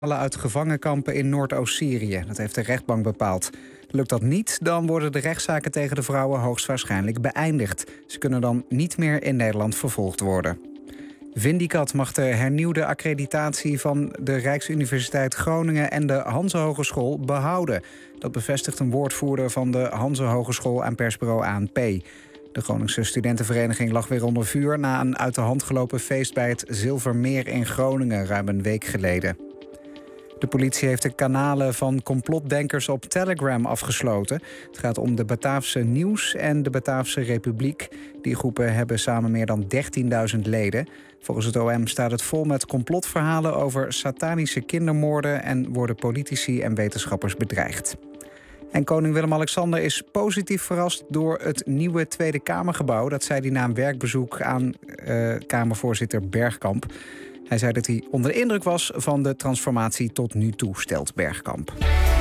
uit gevangenkampen in Noordoost-Syrië. Dat heeft de rechtbank bepaald. Lukt dat niet, dan worden de rechtszaken tegen de vrouwen hoogstwaarschijnlijk beëindigd. Ze kunnen dan niet meer in Nederland vervolgd worden. Vindicat mag de hernieuwde accreditatie van de Rijksuniversiteit Groningen en de Hanze Hogeschool behouden. Dat bevestigt een woordvoerder van de Hanze Hogeschool aan persbureau ANP. De Groningse studentenvereniging lag weer onder vuur na een uit de hand gelopen feest bij het Zilvermeer in Groningen ruim een week geleden. De politie heeft de kanalen van complotdenkers op Telegram afgesloten. Het gaat om de Bataafse Nieuws en de Bataafse Republiek. Die groepen hebben samen meer dan 13.000 leden. Volgens het OM staat het vol met complotverhalen over satanische kindermoorden en worden politici en wetenschappers bedreigd. En koning Willem-Alexander is positief verrast door het nieuwe Tweede Kamergebouw. Dat zei hij na een werkbezoek aan Kamervoorzitter Bergkamp. Hij zei dat hij onder de indruk was van de transformatie tot nu toe, stelt Bergkamp.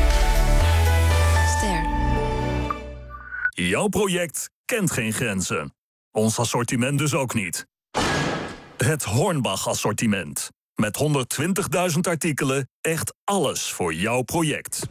Ster. Jouw project kent geen grenzen. Ons assortiment dus ook niet. Het Hornbach-assortiment. Met 120.000 artikelen, echt alles voor jouw project.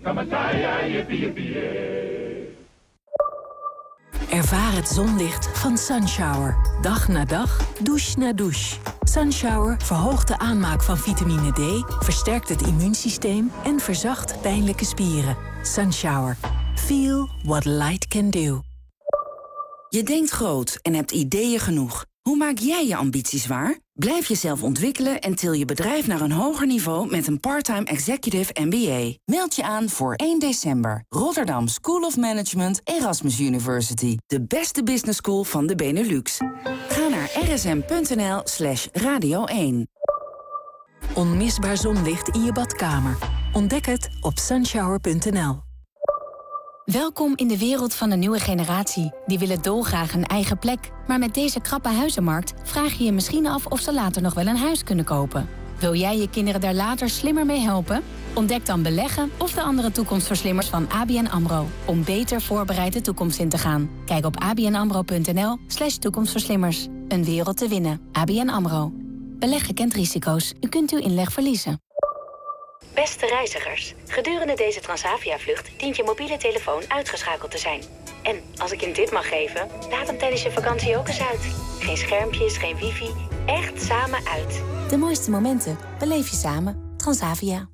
Ervaar het zonlicht van Sunshower. Dag na dag, douche na douche. Sunshower verhoogt de aanmaak van vitamine D, versterkt het immuunsysteem en verzacht pijnlijke spieren. Sunshower. Feel what light can do. Je denkt groot en hebt ideeën genoeg. Hoe maak jij je ambities waar? Blijf jezelf ontwikkelen en til je bedrijf naar een hoger niveau met een part-time executive MBA. Meld je aan voor 1 december. Rotterdam School of Management, Erasmus University. De beste business school van de Benelux. Ga naar rsm.nl/radio 1. Onmisbaar zonlicht in je badkamer. Ontdek het op sunshower.nl. Welkom in de wereld van de nieuwe generatie. Die willen dolgraag een eigen plek. Maar met deze krappe huizenmarkt vraag je je misschien af of ze later nog wel een huis kunnen kopen. Wil jij je kinderen daar later slimmer mee helpen? Ontdek dan beleggen of de andere toekomstverslimmers van ABN AMRO. Om beter voorbereid de toekomst in te gaan. Kijk op abnamro.nl/toekomstverslimmers. Een wereld te winnen. ABN AMRO. Beleggen kent risico's. U kunt uw inleg verliezen. Beste reizigers, gedurende deze Transavia-vlucht dient je mobiele telefoon uitgeschakeld te zijn. En als ik je een tip mag geven, laat hem tijdens je vakantie ook eens uit. Geen schermpjes, geen wifi, echt samen uit. De mooiste momenten beleef je samen. Transavia.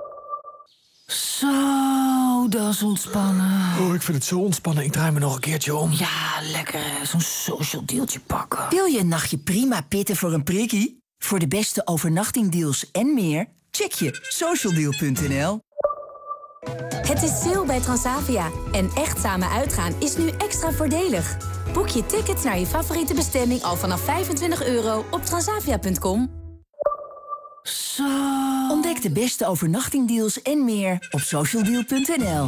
Zo, dat is ontspannen. Oh, ik vind het zo ontspannen. Ik draai me nog een keertje om. Ja, lekker zo'n social dealtje pakken. Wil je een nachtje prima pitten voor een prikkie? Voor de beste overnachtingdeals en meer, check je socialdeal.nl. Het is sale bij Transavia. En echt samen uitgaan is nu extra voordelig. Boek je tickets naar je favoriete bestemming al vanaf €25 op transavia.com. Zo. Ontdek de beste overnachtingdeals en meer op socialdeal.nl.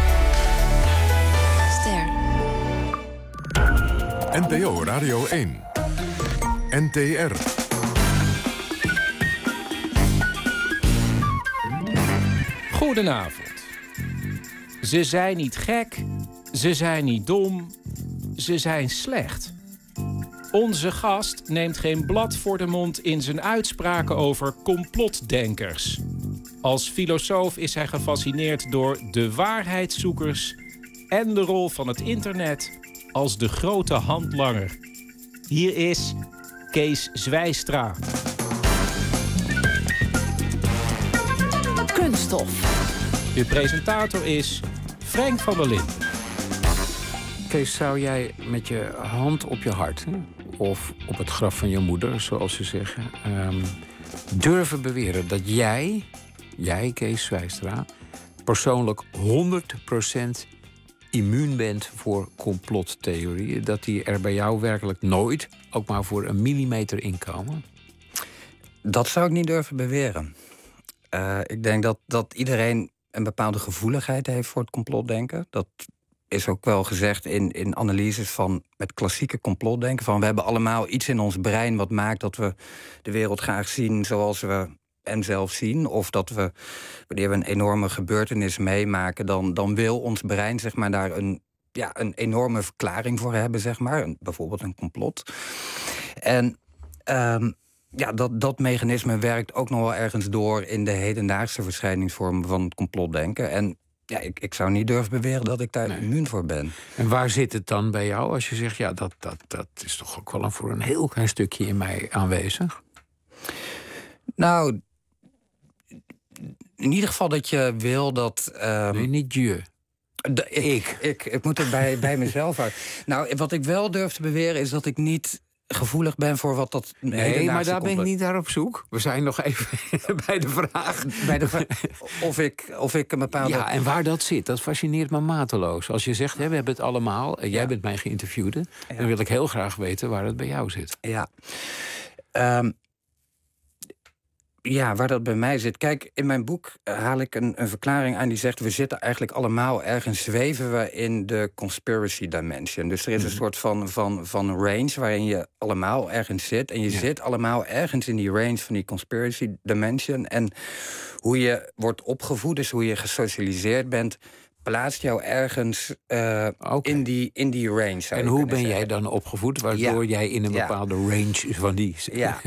Ster. NPO Radio 1. NTR. Goedenavond. Ze zijn niet gek, ze zijn niet dom, ze zijn slecht. Onze gast neemt geen blad voor de mond in zijn uitspraken over complotdenkers. Als filosoof is hij gefascineerd door de waarheidszoekers en de rol van het internet als de grote handlanger. Hier is Kees Zwijstra. Kunststof. De presentator is Frank van der Linden. Kees, zou jij met je hand op je hart, of op het graf van je moeder, zoals ze zeggen, durven beweren dat jij, Kees Zwijstra, persoonlijk 100% immuun bent voor complottheorieën? Dat die er bij jou werkelijk nooit, ook maar voor een millimeter inkomen? Dat zou ik niet durven beweren. Ik denk dat iedereen een bepaalde gevoeligheid heeft voor het complotdenken. Dat is ook wel gezegd in analyses van met klassieke complotdenken. Van we hebben allemaal iets in ons brein wat maakt dat we de wereld graag zien zoals we hem zelf zien. Of dat we, wanneer we een enorme gebeurtenis meemaken, dan wil ons brein zeg maar daar een enorme verklaring voor hebben, zeg maar. Bijvoorbeeld een complot. En dat mechanisme werkt ook nog wel ergens door in de hedendaagse verschijningsvormen van het complotdenken. En ja, ik zou niet durven beweren dat ik daar immuun voor ben. En waar zit het dan bij jou als je zegt, ja, dat is toch ook wel voor een heel klein stukje in mij aanwezig? Nou, in ieder geval dat je wil dat... Nee, niet je. Ik moet het bij mezelf uit. Nou, wat ik wel durf te beweren is dat ik niet gevoelig ben voor wat dat... Nee, maar daar ben ik niet naar op zoek. We zijn nog even bij de vraag. Of ik een bepaalde... Ja, en waar dat zit, dat fascineert me mateloos. Als je zegt, we hebben het allemaal, en jij bent mijn geïnterviewde... dan wil ik heel graag weten waar het bij jou zit. Ja. Ja, waar dat bij mij zit. Kijk, in mijn boek haal ik een verklaring aan die zegt... we zitten eigenlijk allemaal ergens, zweven we in de conspiracy dimension. Dus er is een soort van range waarin je allemaal ergens zit. En je zit allemaal ergens in die range van die conspiracy dimension. En hoe je wordt opgevoed, dus hoe je gesocialiseerd bent... plaatst jou ergens in die range. En hoe ben jij dan opgevoed, waardoor jij in een bepaalde range van die...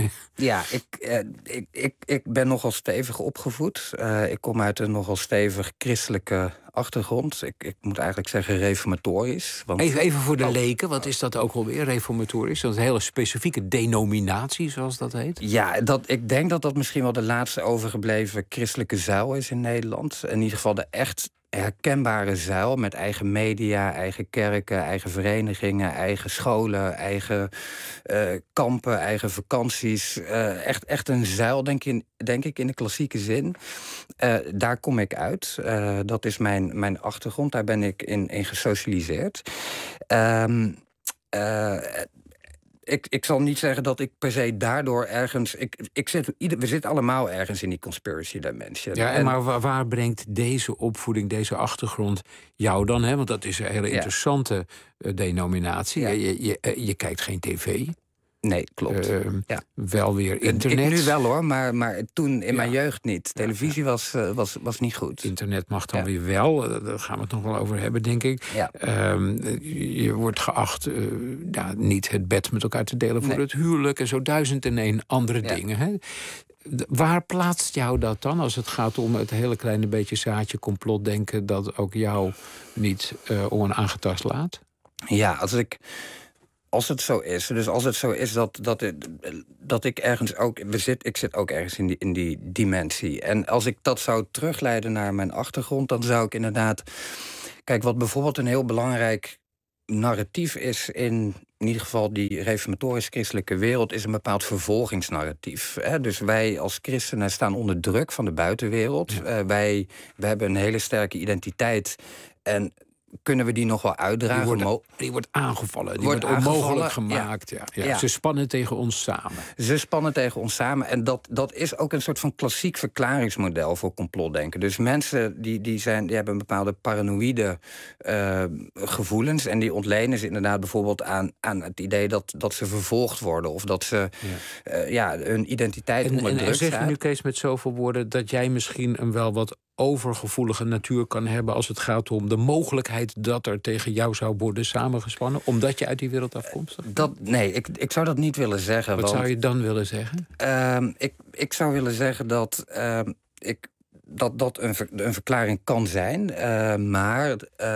Ik ben nogal stevig opgevoed. Ik kom uit een nogal stevig christelijke achtergrond. Ik moet eigenlijk zeggen reformatorisch. Want... Even voor de leken, wat is dat ook alweer, reformatorisch? Dat is een hele specifieke denominatie, zoals dat heet. Ja, ik denk dat misschien wel de laatste overgebleven christelijke zuil is in Nederland. In ieder geval de echt herkenbare zuil met eigen media, eigen kerken, eigen verenigingen, eigen scholen, eigen kampen, eigen vakanties. Echt een zuil, denk ik, in de klassieke zin. Daar kom ik uit. Dat is mijn achtergrond. Daar ben ik in gesocialiseerd. Ik zal niet zeggen dat ik per se daardoor ergens... we zitten allemaal ergens in die conspiracy dimension. Ja, maar waar brengt deze opvoeding, deze achtergrond jou dan? Hè? Want dat is een hele interessante denominatie. Ja. Je kijkt geen tv. Nee, klopt. Wel weer internet. Ik nu wel hoor, maar toen in mijn jeugd niet. Televisie was niet goed. Internet mag dan weer wel. Daar gaan we het nog wel over hebben, denk ik. Ja. Je wordt geacht niet het bed met elkaar te delen voor het huwelijk... en zo 1001 andere dingen. Hè? Waar plaatst jou dat dan als het gaat om het hele kleine beetje zaadje complotdenken... dat ook jou niet onaangetast laat? Ja, als het zo is, dus als het zo is dat ik ergens ook... Ik zit ook ergens in die dimensie. En als ik dat zou terugleiden naar mijn achtergrond... dan zou ik inderdaad... Kijk, wat bijvoorbeeld een heel belangrijk narratief is... in ieder geval die reformatorisch-christelijke wereld... is een bepaald vervolgingsnarratief. Hè? Dus wij als christenen staan onder druk van de buitenwereld. Ja. Wij hebben een hele sterke identiteit... En kunnen we die nog wel uitdragen? Die wordt aangevallen, die wordt onmogelijk gemaakt. Ja. Ze spannen tegen ons samen. En dat is ook een soort van klassiek verklaringsmodel voor complotdenken. Dus mensen die hebben een bepaalde paranoïde gevoelens... en die ontlenen ze inderdaad bijvoorbeeld aan het idee dat ze vervolgd worden... of dat ze hun identiteit onder druk staat. En zeg je nu, Kees, met zoveel woorden... dat jij misschien een wel wat overgevoelige natuur kan hebben... als het gaat om de mogelijkheid dat er tegen jou zou worden samengespannen... omdat je uit die wereld afkomstig bent? Nee, ik zou dat niet willen zeggen. Wat zou je dan willen zeggen? Ik zou willen zeggen dat een verklaring kan zijn. Maar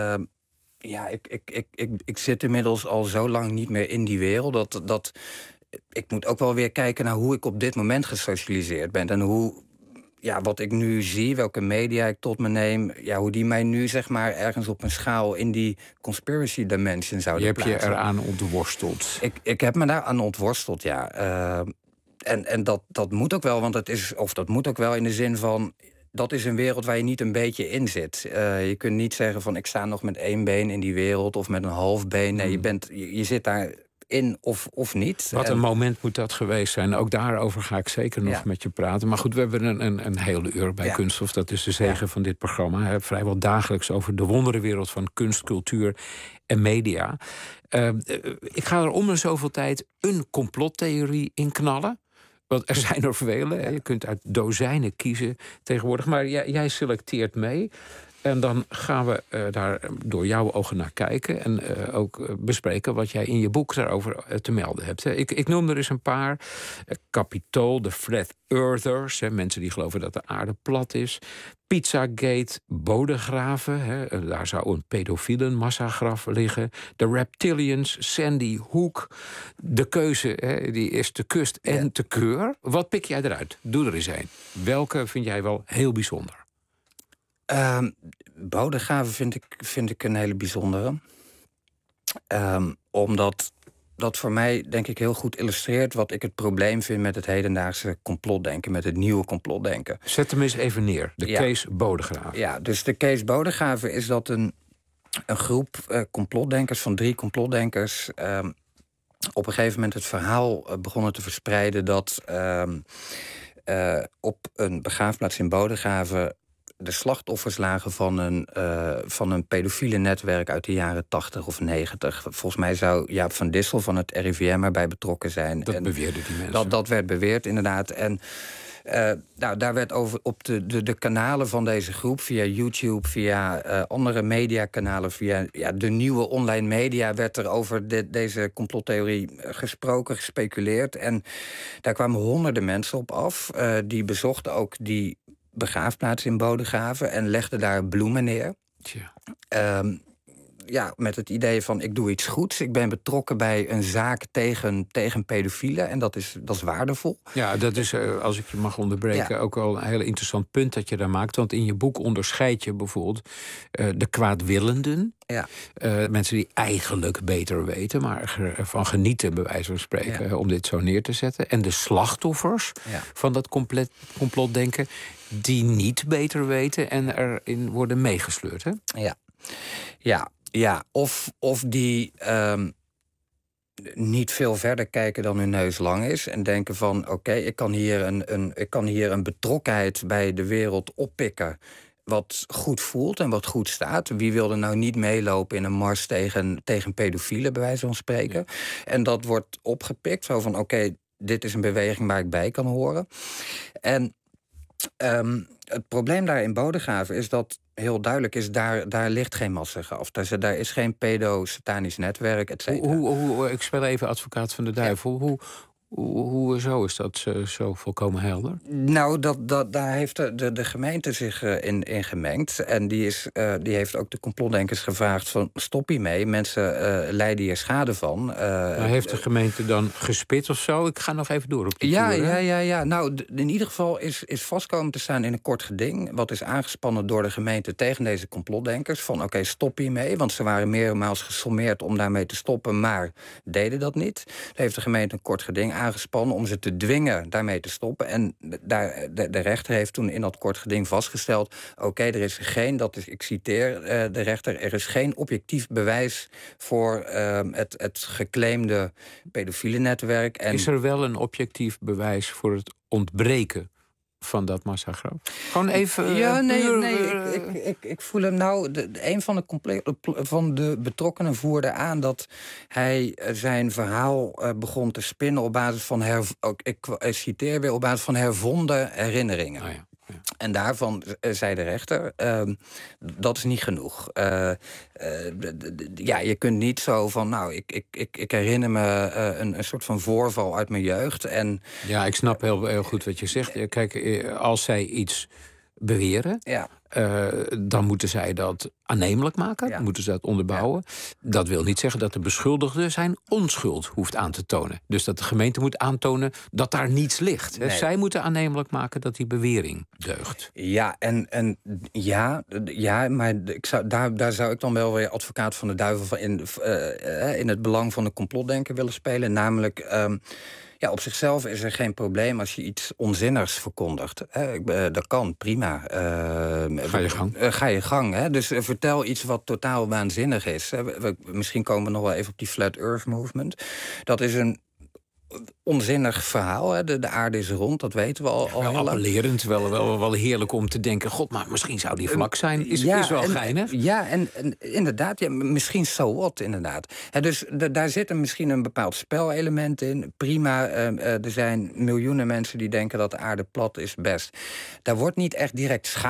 ik zit inmiddels al zo lang niet meer in die wereld... dat ik moet ook wel weer kijken naar hoe ik op dit moment gesocialiseerd ben... en hoe... Ja, wat ik nu zie, welke media ik tot me neem... hoe die mij nu zeg maar ergens op een schaal... in die conspiracy dimension zouden plaatsen. Je hebt je eraan ontworsteld. Ik heb me daar aan ontworsteld, ja. En dat moet ook wel, want dat moet ook wel in de zin van... dat is een wereld waar je niet een beetje in zit. Je kunt niet zeggen van ik sta nog met 1 been in die wereld... of met een half been. Nee, je zit daar... in of niet. Wat een moment moet dat geweest zijn. Ook daarover ga ik zeker nog met je praten. Maar goed, we hebben een hele uur bij Kunststof. Dat is de zegen van dit programma. Hè. Vrijwel dagelijks over de wonderenwereld van kunst, cultuur en media. Ik ga er om en zoveel tijd een complottheorie in knallen. Want er zijn er vele. Je kunt uit dozijnen kiezen tegenwoordig. Maar jij selecteert mee. En dan gaan we daar door jouw ogen naar kijken. En ook bespreken wat jij in je boek daarover te melden hebt. Ik noem er eens een paar. Capitol, de Flat Earthers. Mensen die geloven dat de aarde plat is. Pizzagate, bodegraven. Daar zou een pedofielen massagraf liggen. De Reptilians, Sandy Hook. De keuze die is te kust en te keur. Wat pik jij eruit? Doe er eens een. Welke vind jij wel heel bijzonder? Bodegraven vind ik een hele bijzondere. Omdat dat voor mij, denk ik, heel goed illustreert wat ik het probleem vind met het hedendaagse complotdenken, met het nieuwe complotdenken. Zet hem eens even neer, de Kees Bodegraven. Ja, dus de Kees Bodegraven is dat een groep complotdenkers, van 3 complotdenkers, op een gegeven moment het verhaal begonnen te verspreiden dat op een begraafplaats in Bodegraven de slachtoffers lagen van een pedofiele netwerk uit de jaren 80 of 90. Volgens mij zou Jaap van Dissel van het RIVM erbij betrokken zijn. Dat beweerden die mensen. Dat werd beweerd, inderdaad. En daar werd over op de kanalen van deze groep, via YouTube, via andere mediakanalen, via de nieuwe online media, werd er over deze complottheorie gesproken, gespeculeerd. En daar kwamen honderden mensen op af. Die bezochten ook die begraafplaats in Bodegraven en legden daar bloemen neer. Met het idee van, ik doe iets goeds. Ik ben betrokken bij een zaak tegen pedofielen. En dat is waardevol. Ja, dat is, als ik je mag onderbreken, ook wel een heel interessant punt dat je daar maakt. Want in je boek onderscheid je bijvoorbeeld de kwaadwillenden. Ja. Mensen die eigenlijk beter weten, maar ervan genieten, bij wijze van spreken, om dit zo neer te zetten. En de slachtoffers van dat complotdenken, die niet beter weten en erin worden meegesleurd. Hè? Ja, of die niet veel verder kijken dan hun neus lang is en denken van, oké, ik kan hier een betrokkenheid bij de wereld oppikken wat goed voelt en wat goed staat. Wie wil er nou niet meelopen in een mars tegen pedofielen, bij wijze van spreken? Ja. En dat wordt opgepikt, zo van, oké, dit is een beweging waar ik bij kan horen. En het probleem daar in Bodegraven is dat heel duidelijk is, daar ligt geen massagraf. Daar is geen pedo-satanisch netwerk, et cetera. Ik speel even advocaat van de duivel. Hoe zo is dat zo volkomen helder? Nou, daar heeft de gemeente zich in gemengd. En die heeft ook de complotdenkers gevraagd van, stop hiermee. Mensen lijden hier schade van. Heeft de gemeente dan gespit of zo? Ik ga nog even door op die tour. Ja. Nou, in ieder geval is vastkomen te staan in een kort geding, wat is aangespannen door de gemeente tegen deze complotdenkers. Van oké, stop hiermee. Want ze waren meermaals gesommeerd om daarmee te stoppen, maar deden dat niet. Dan heeft de gemeente een kort geding aangespannen om ze te dwingen daarmee te stoppen. En de rechter heeft toen in dat kort geding vastgesteld, oké, er is geen, ik citeer de rechter, er is geen objectief bewijs voor het geclaimde pedofiele netwerk. En is er wel een objectief bewijs voor het ontbreken van dat massagraf? Gewoon even. Ik voel hem nou. Een van de betrokkenen voerde aan dat hij zijn verhaal begon te spinnen op basis van ik citeer weer, op basis van hervonden herinneringen. En daarvan zei de rechter, dat is niet genoeg. Je kunt niet zo van, nou, ik herinner me een soort van voorval uit mijn jeugd. En ja, ik snap heel goed wat je zegt. Kijk, als zij iets beweren, dan moeten zij dat aannemelijk maken. Dan moeten ze dat onderbouwen. Dat wil niet zeggen dat de beschuldigde zijn onschuld hoeft aan te tonen. Dus dat de gemeente moet aantonen dat daar niets ligt. Nee. Zij moeten aannemelijk maken dat die bewering deugt. Ja, maar daar zou ik dan wel weer advocaat van de duivel in het belang van de complotdenker willen spelen. Namelijk, op zichzelf is er geen probleem als je iets onzinnigs verkondigt. Dat kan, prima. Ga je gang. Hè? Dus vertel iets wat totaal waanzinnig is. Misschien komen we nog wel even op die Flat Earth Movement. Dat is een onzinnig verhaal. Hè? De aarde is rond, dat weten we al. Wel appellerend, wel heerlijk om te denken, god, maar misschien zou die vlak zijn. Is wel geinig. Ja, en inderdaad, misschien so what, inderdaad. Dus daar zit misschien een bepaald spelelement in. Prima, er zijn miljoenen mensen die denken dat de aarde plat is, best. Daar wordt niet echt direct schade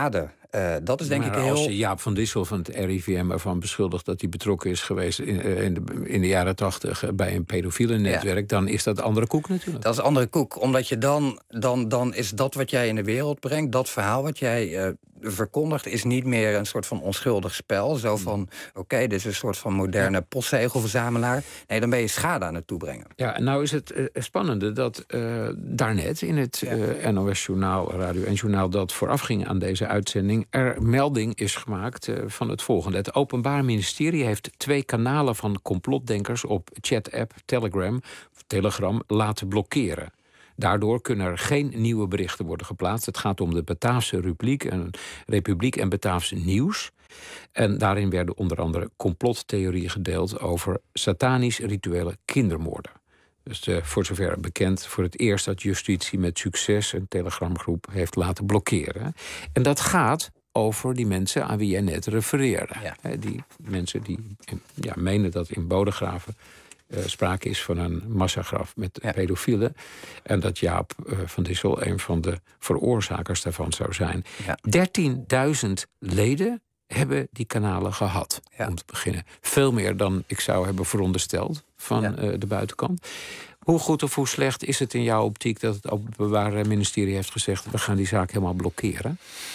Dat is denk ik heel... Als Jaap van Dissel van het RIVM ervan beschuldigt dat hij betrokken is geweest in de jaren 80 bij een pedofiele netwerk, dan is dat andere koek natuurlijk. Dat is andere koek, omdat je dan is dat wat jij in de wereld brengt, dat verhaal wat jij verkondigt, is niet meer een soort van onschuldig spel. Zo van, oké, dit is een soort van moderne postzegelverzamelaar. Nee, dan ben je schade aan het toebrengen. Ja, en nou is het spannende dat daarnet in het NOS-journaal, Radio 1-journaal, dat voorafging aan deze uitzending, er melding is gemaakt van het volgende. Het Openbaar Ministerie heeft 2 kanalen van complotdenkers op chat-app Telegram laten blokkeren. Daardoor kunnen er geen nieuwe berichten worden geplaatst. Het gaat om de Bataafse Republiek en Bataafse Nieuws. En daarin werden onder andere complottheorieën gedeeld over satanisch-rituele kindermoorden. Dus voor zover bekend voor het eerst dat justitie met succes een telegramgroep heeft laten blokkeren. En dat gaat over die mensen aan wie jij net refereerde. Ja. Die mensen die menen dat in Bodegraven sprake is van een massagraf met pedofielen. En dat Jaap van Dissel een van de veroorzakers daarvan zou zijn. Ja. 13.000 leden hebben die kanalen gehad, om te beginnen. Veel meer dan ik zou hebben verondersteld van de buitenkant. Hoe goed of hoe slecht is het in jouw optiek dat het Openbaar Ministerie heeft gezegd, we gaan die zaak helemaal blokkeren?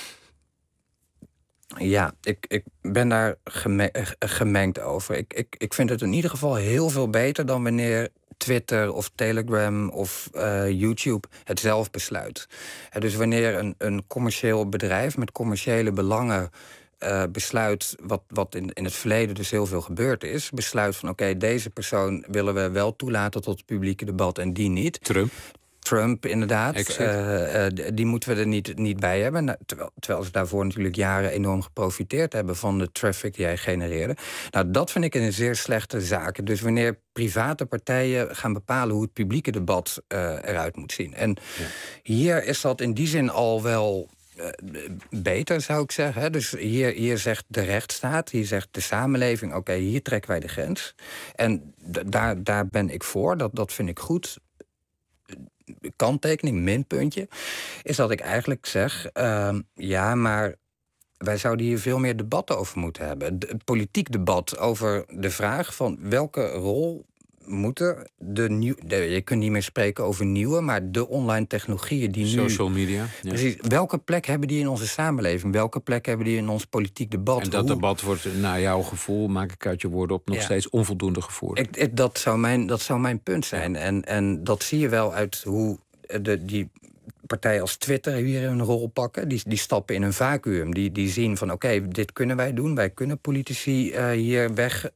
Ja, ik ben daar gemengd over. Ik vind het in ieder geval heel veel beter dan wanneer Twitter of Telegram of YouTube het zelf besluit. Dus wanneer een commercieel bedrijf met commerciële belangen besluit, wat in het verleden dus heel veel gebeurd is, besluit van oké, deze persoon willen we wel toelaten tot het publieke debat en die niet. Trump, inderdaad. Die moeten we er niet bij hebben. Nou, terwijl ze daarvoor natuurlijk jaren enorm geprofiteerd hebben van de traffic die hij genereerde. Nou, dat vind ik een zeer slechte zaak. Dus wanneer private partijen gaan bepalen hoe het publieke debat eruit moet zien. En hier is dat in die zin al wel beter, zou ik zeggen. Hè? Dus hier zegt de rechtsstaat, hier zegt de samenleving, oké, hier trekken wij de grens. En daar ben ik voor, dat vind ik goed. Kanttekening, minpuntje, is dat ik eigenlijk zeg, maar wij zouden hier veel meer debatten over moeten hebben. Het politiek debat over de vraag van welke rol moeten je kunt niet meer spreken over nieuwe, maar de online technologieën die social media. Ja. Precies. Welke plek hebben die in onze samenleving? Welke plek hebben die in ons politiek debat? En dat debat wordt naar jouw gevoel, maak ik uit je woorden op, nog steeds onvoldoende gevoerd. Dat zou mijn punt zijn. En dat zie je wel uit hoe die partijen als Twitter hier een rol pakken. Die stappen in een vacuüm. Die zien van oké, dit kunnen wij doen. Wij kunnen politici hier weg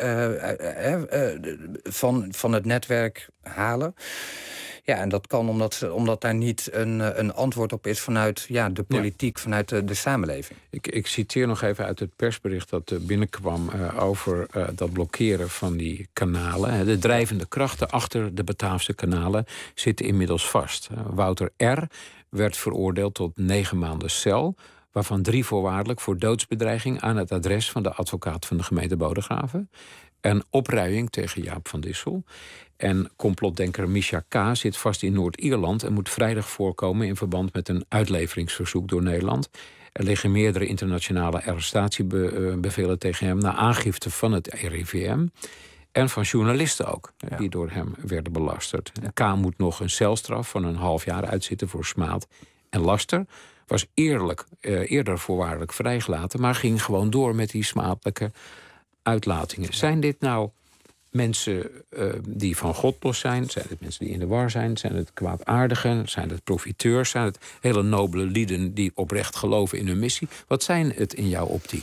van het netwerk halen. Ja, en dat kan omdat daar niet een antwoord op is vanuit de politiek, vanuit de samenleving. Ik citeer nog even uit het persbericht dat binnenkwam over dat blokkeren van die kanalen. De drijvende krachten achter de Bataafse kanalen zitten inmiddels vast. Wouter R. werd veroordeeld tot 9 maanden cel, waarvan 3 voorwaardelijk voor doodsbedreiging aan het adres van de advocaat van de gemeente Bodegraven en opruiing tegen Jaap van Dissel. En complotdenker Misha K. zit vast in Noord-Ierland en moet vrijdag voorkomen in verband met een uitleveringsverzoek door Nederland. Er liggen meerdere internationale arrestatiebevelen tegen hem na aangifte van het RIVM. En van journalisten ook, die door hem werden belasterd. K. moet nog een celstraf van een half jaar uitzitten voor smaad en laster. Was eerder voorwaardelijk vrijgelaten, maar ging gewoon door met die smadelijke uitlatingen. Zijn dit nou mensen die van God los zijn? Zijn het mensen die in de war zijn? Zijn het kwaadaardigen? Zijn het profiteurs? Zijn het hele nobele lieden die oprecht geloven in hun missie? Wat zijn het in jouw optiek?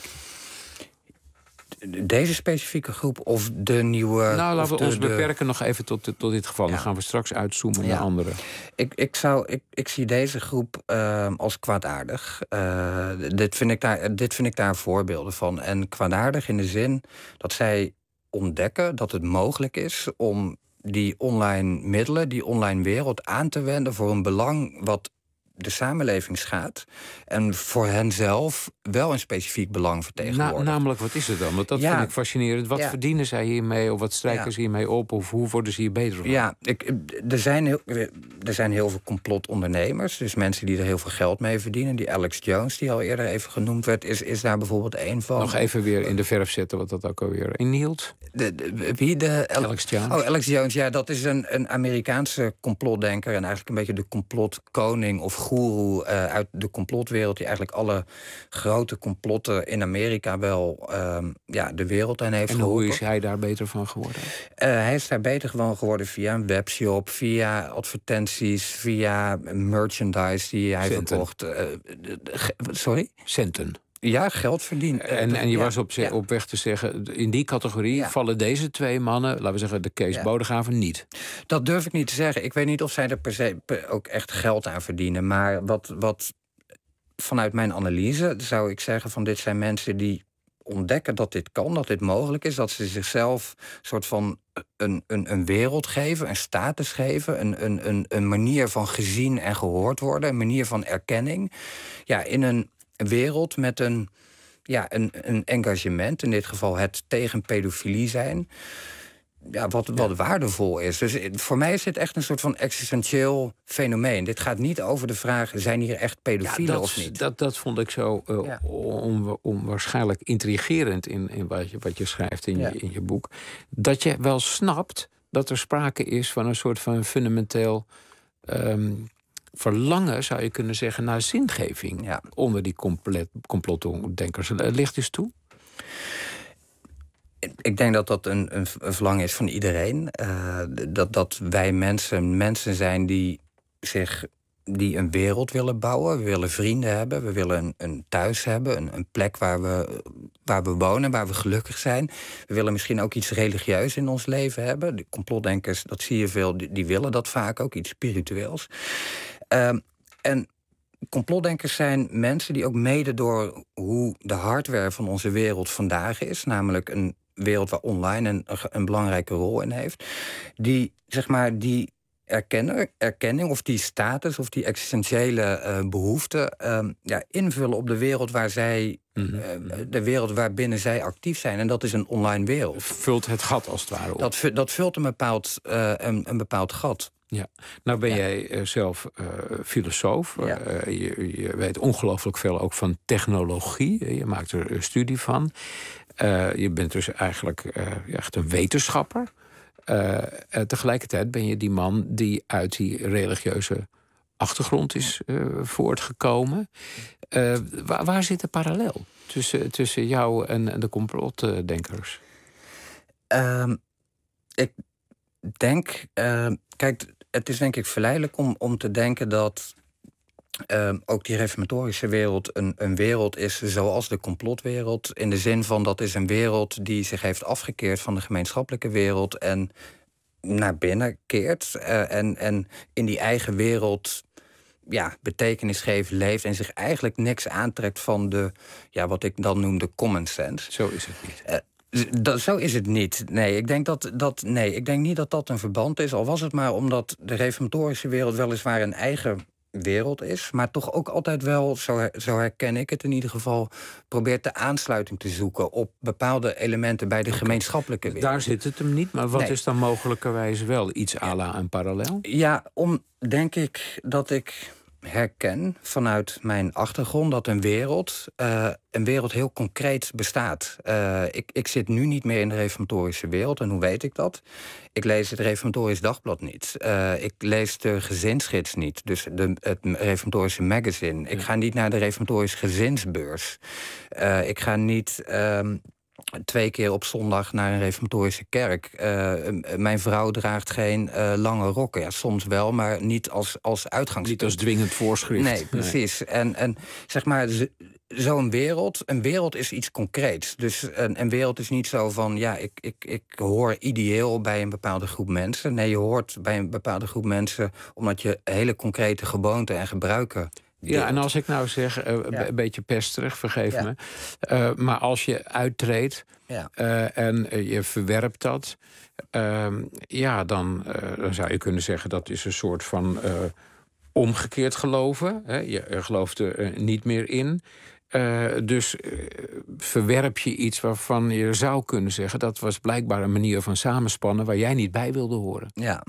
Deze specifieke groep of de nieuwe... Nou, laten we ons beperken nog even tot dit geval. Dan gaan we straks uitzoomen naar anderen. Ik zie deze groep als kwaadaardig. Dit vind ik daar voorbeelden van. En kwaadaardig in de zin dat zij ontdekken dat het mogelijk is om die online middelen, die online wereld aan te wenden voor een belang wat de samenleving schaadt en voor hen zelf wel een specifiek belang vertegenwoordigt. Namelijk, wat is het dan? Want dat vind ik fascinerend. Wat verdienen zij hiermee, of wat strijken ze hiermee op, of hoe worden ze hier beter van? Ja, er zijn heel veel complotondernemers, dus mensen die er heel veel geld mee verdienen. Die Alex Jones, die al eerder even genoemd werd, is daar bijvoorbeeld één van. Nog even weer in de verf zetten wat dat ook alweer inhield. Alex Jones. Oh, Alex Jones, ja, dat is een Amerikaanse complotdenker en eigenlijk een beetje de complotkoning of goeroe uit de complotwereld, die eigenlijk alle grote complotten in Amerika wel de wereld aan heeft geholpen. En hoe is hij daar beter van geworden? Hij is daar beter gewoon geworden via een webshop, via advertenties, via merchandise die hij verkocht. Sorry? Centen. Ja, geld verdienen. En je was op weg te zeggen, in die categorie vallen deze twee mannen, laten we zeggen de Kees Bodegraven, niet. Dat durf ik niet te zeggen. Ik weet niet of zij er per se ook echt geld aan verdienen. Maar wat vanuit mijn analyse zou ik zeggen van dit zijn mensen die ontdekken dat dit kan, dat dit mogelijk is, dat ze zichzelf soort van een wereld geven, een status geven, een manier van gezien en gehoord worden, een manier van erkenning. Ja, in een wereld met een engagement, in dit geval het tegen pedofilie zijn, wat waardevol is. Dus voor mij is dit echt een soort van existentieel fenomeen. Dit gaat niet over de vraag, zijn hier echt pedofielen of niet? Dat vond ik zo onwaarschijnlijk intrigerend in wat je schrijft in je boek. Dat je wel snapt dat er sprake is van een soort van fundamenteel verlangen, zou je kunnen zeggen, naar zingeving onder die complotdenkers. Ligt eens toe? Ik denk dat dat een verlangen is van iedereen. Dat wij mensen zijn die een wereld willen bouwen. We willen vrienden hebben. We willen een thuis hebben. Een plek waar we wonen, waar we gelukkig zijn. We willen misschien ook iets religieus in ons leven hebben. De complotdenkers, dat zie je veel, die willen dat vaak ook. Iets spiritueels. En complotdenkers zijn mensen die ook mede door hoe de hardware van onze wereld vandaag is, namelijk een wereld waar online een belangrijke rol in heeft, die erkenning of die status of die existentiële behoefte invullen op de wereld waar zij, de wereld waarbinnen zij actief zijn. En dat is een online wereld. Vult het gat als het ware op. Dat vult een bepaald gat. Ja, nou ben jij zelf filosoof. Je weet ongelooflijk veel ook van technologie. Je maakt er een studie van. Je bent dus eigenlijk echt een wetenschapper. Tegelijkertijd ben je die man die uit die religieuze achtergrond is voortgekomen. Waar zit de parallel tussen jou en de complotdenkers? Ik denk, kijk, het is denk ik verleidelijk om te denken dat ook die reformatorische wereld een wereld is zoals de complotwereld. In de zin van dat is een wereld die zich heeft afgekeerd van de gemeenschappelijke wereld en naar binnen keert. En in die eigen wereld betekenis geeft, leeft en zich eigenlijk niks aantrekt van de, wat ik dan noem de common sense. Zo is het niet. Zo is het niet. Nee, ik denk niet dat dat een verband is. Al was het maar omdat de reformatorische wereld weliswaar een eigen wereld is, maar toch ook altijd wel, zo herken ik het in ieder geval, probeert de aansluiting te zoeken op bepaalde elementen bij de gemeenschappelijke wereld. Daar zit het hem niet, maar wat is dan mogelijkerwijs wel iets à la een parallel? Ja, denk ik dat ik herken vanuit mijn achtergrond dat een wereld heel concreet bestaat. Ik zit nu niet meer in de reformatorische wereld. En hoe weet ik dat? Ik lees het Reformatorisch Dagblad niet. Ik lees de gezinsgids niet. Dus het Reformatorische magazine. Ik ga niet naar de Reformatorische gezinsbeurs. Ik ga niet 2 keer op zondag naar een reformatorische kerk. Mijn vrouw draagt geen lange rokken. Ja, soms wel, maar niet als uitgangspunt. Niet als dwingend voorschrift. Nee, precies. Nee. En zeg maar, zo'n wereld, een wereld is iets concreets. Dus een wereld is niet zo van, ik hoor ideeel bij een bepaalde groep mensen. Nee, je hoort bij een bepaalde groep mensen omdat je hele concrete gewoonten en gebruiken. Ja, en als ik nou zeg, een beetje pesterig, vergeef me. Maar als je uittreedt en je verwerpt dat, dan zou je kunnen zeggen dat is een soort van omgekeerd geloven. Hè? Je gelooft er niet meer in. Dus verwerp je iets waarvan je zou kunnen zeggen... dat was blijkbaar een manier van samenspannen... waar jij niet bij wilde horen. Ja.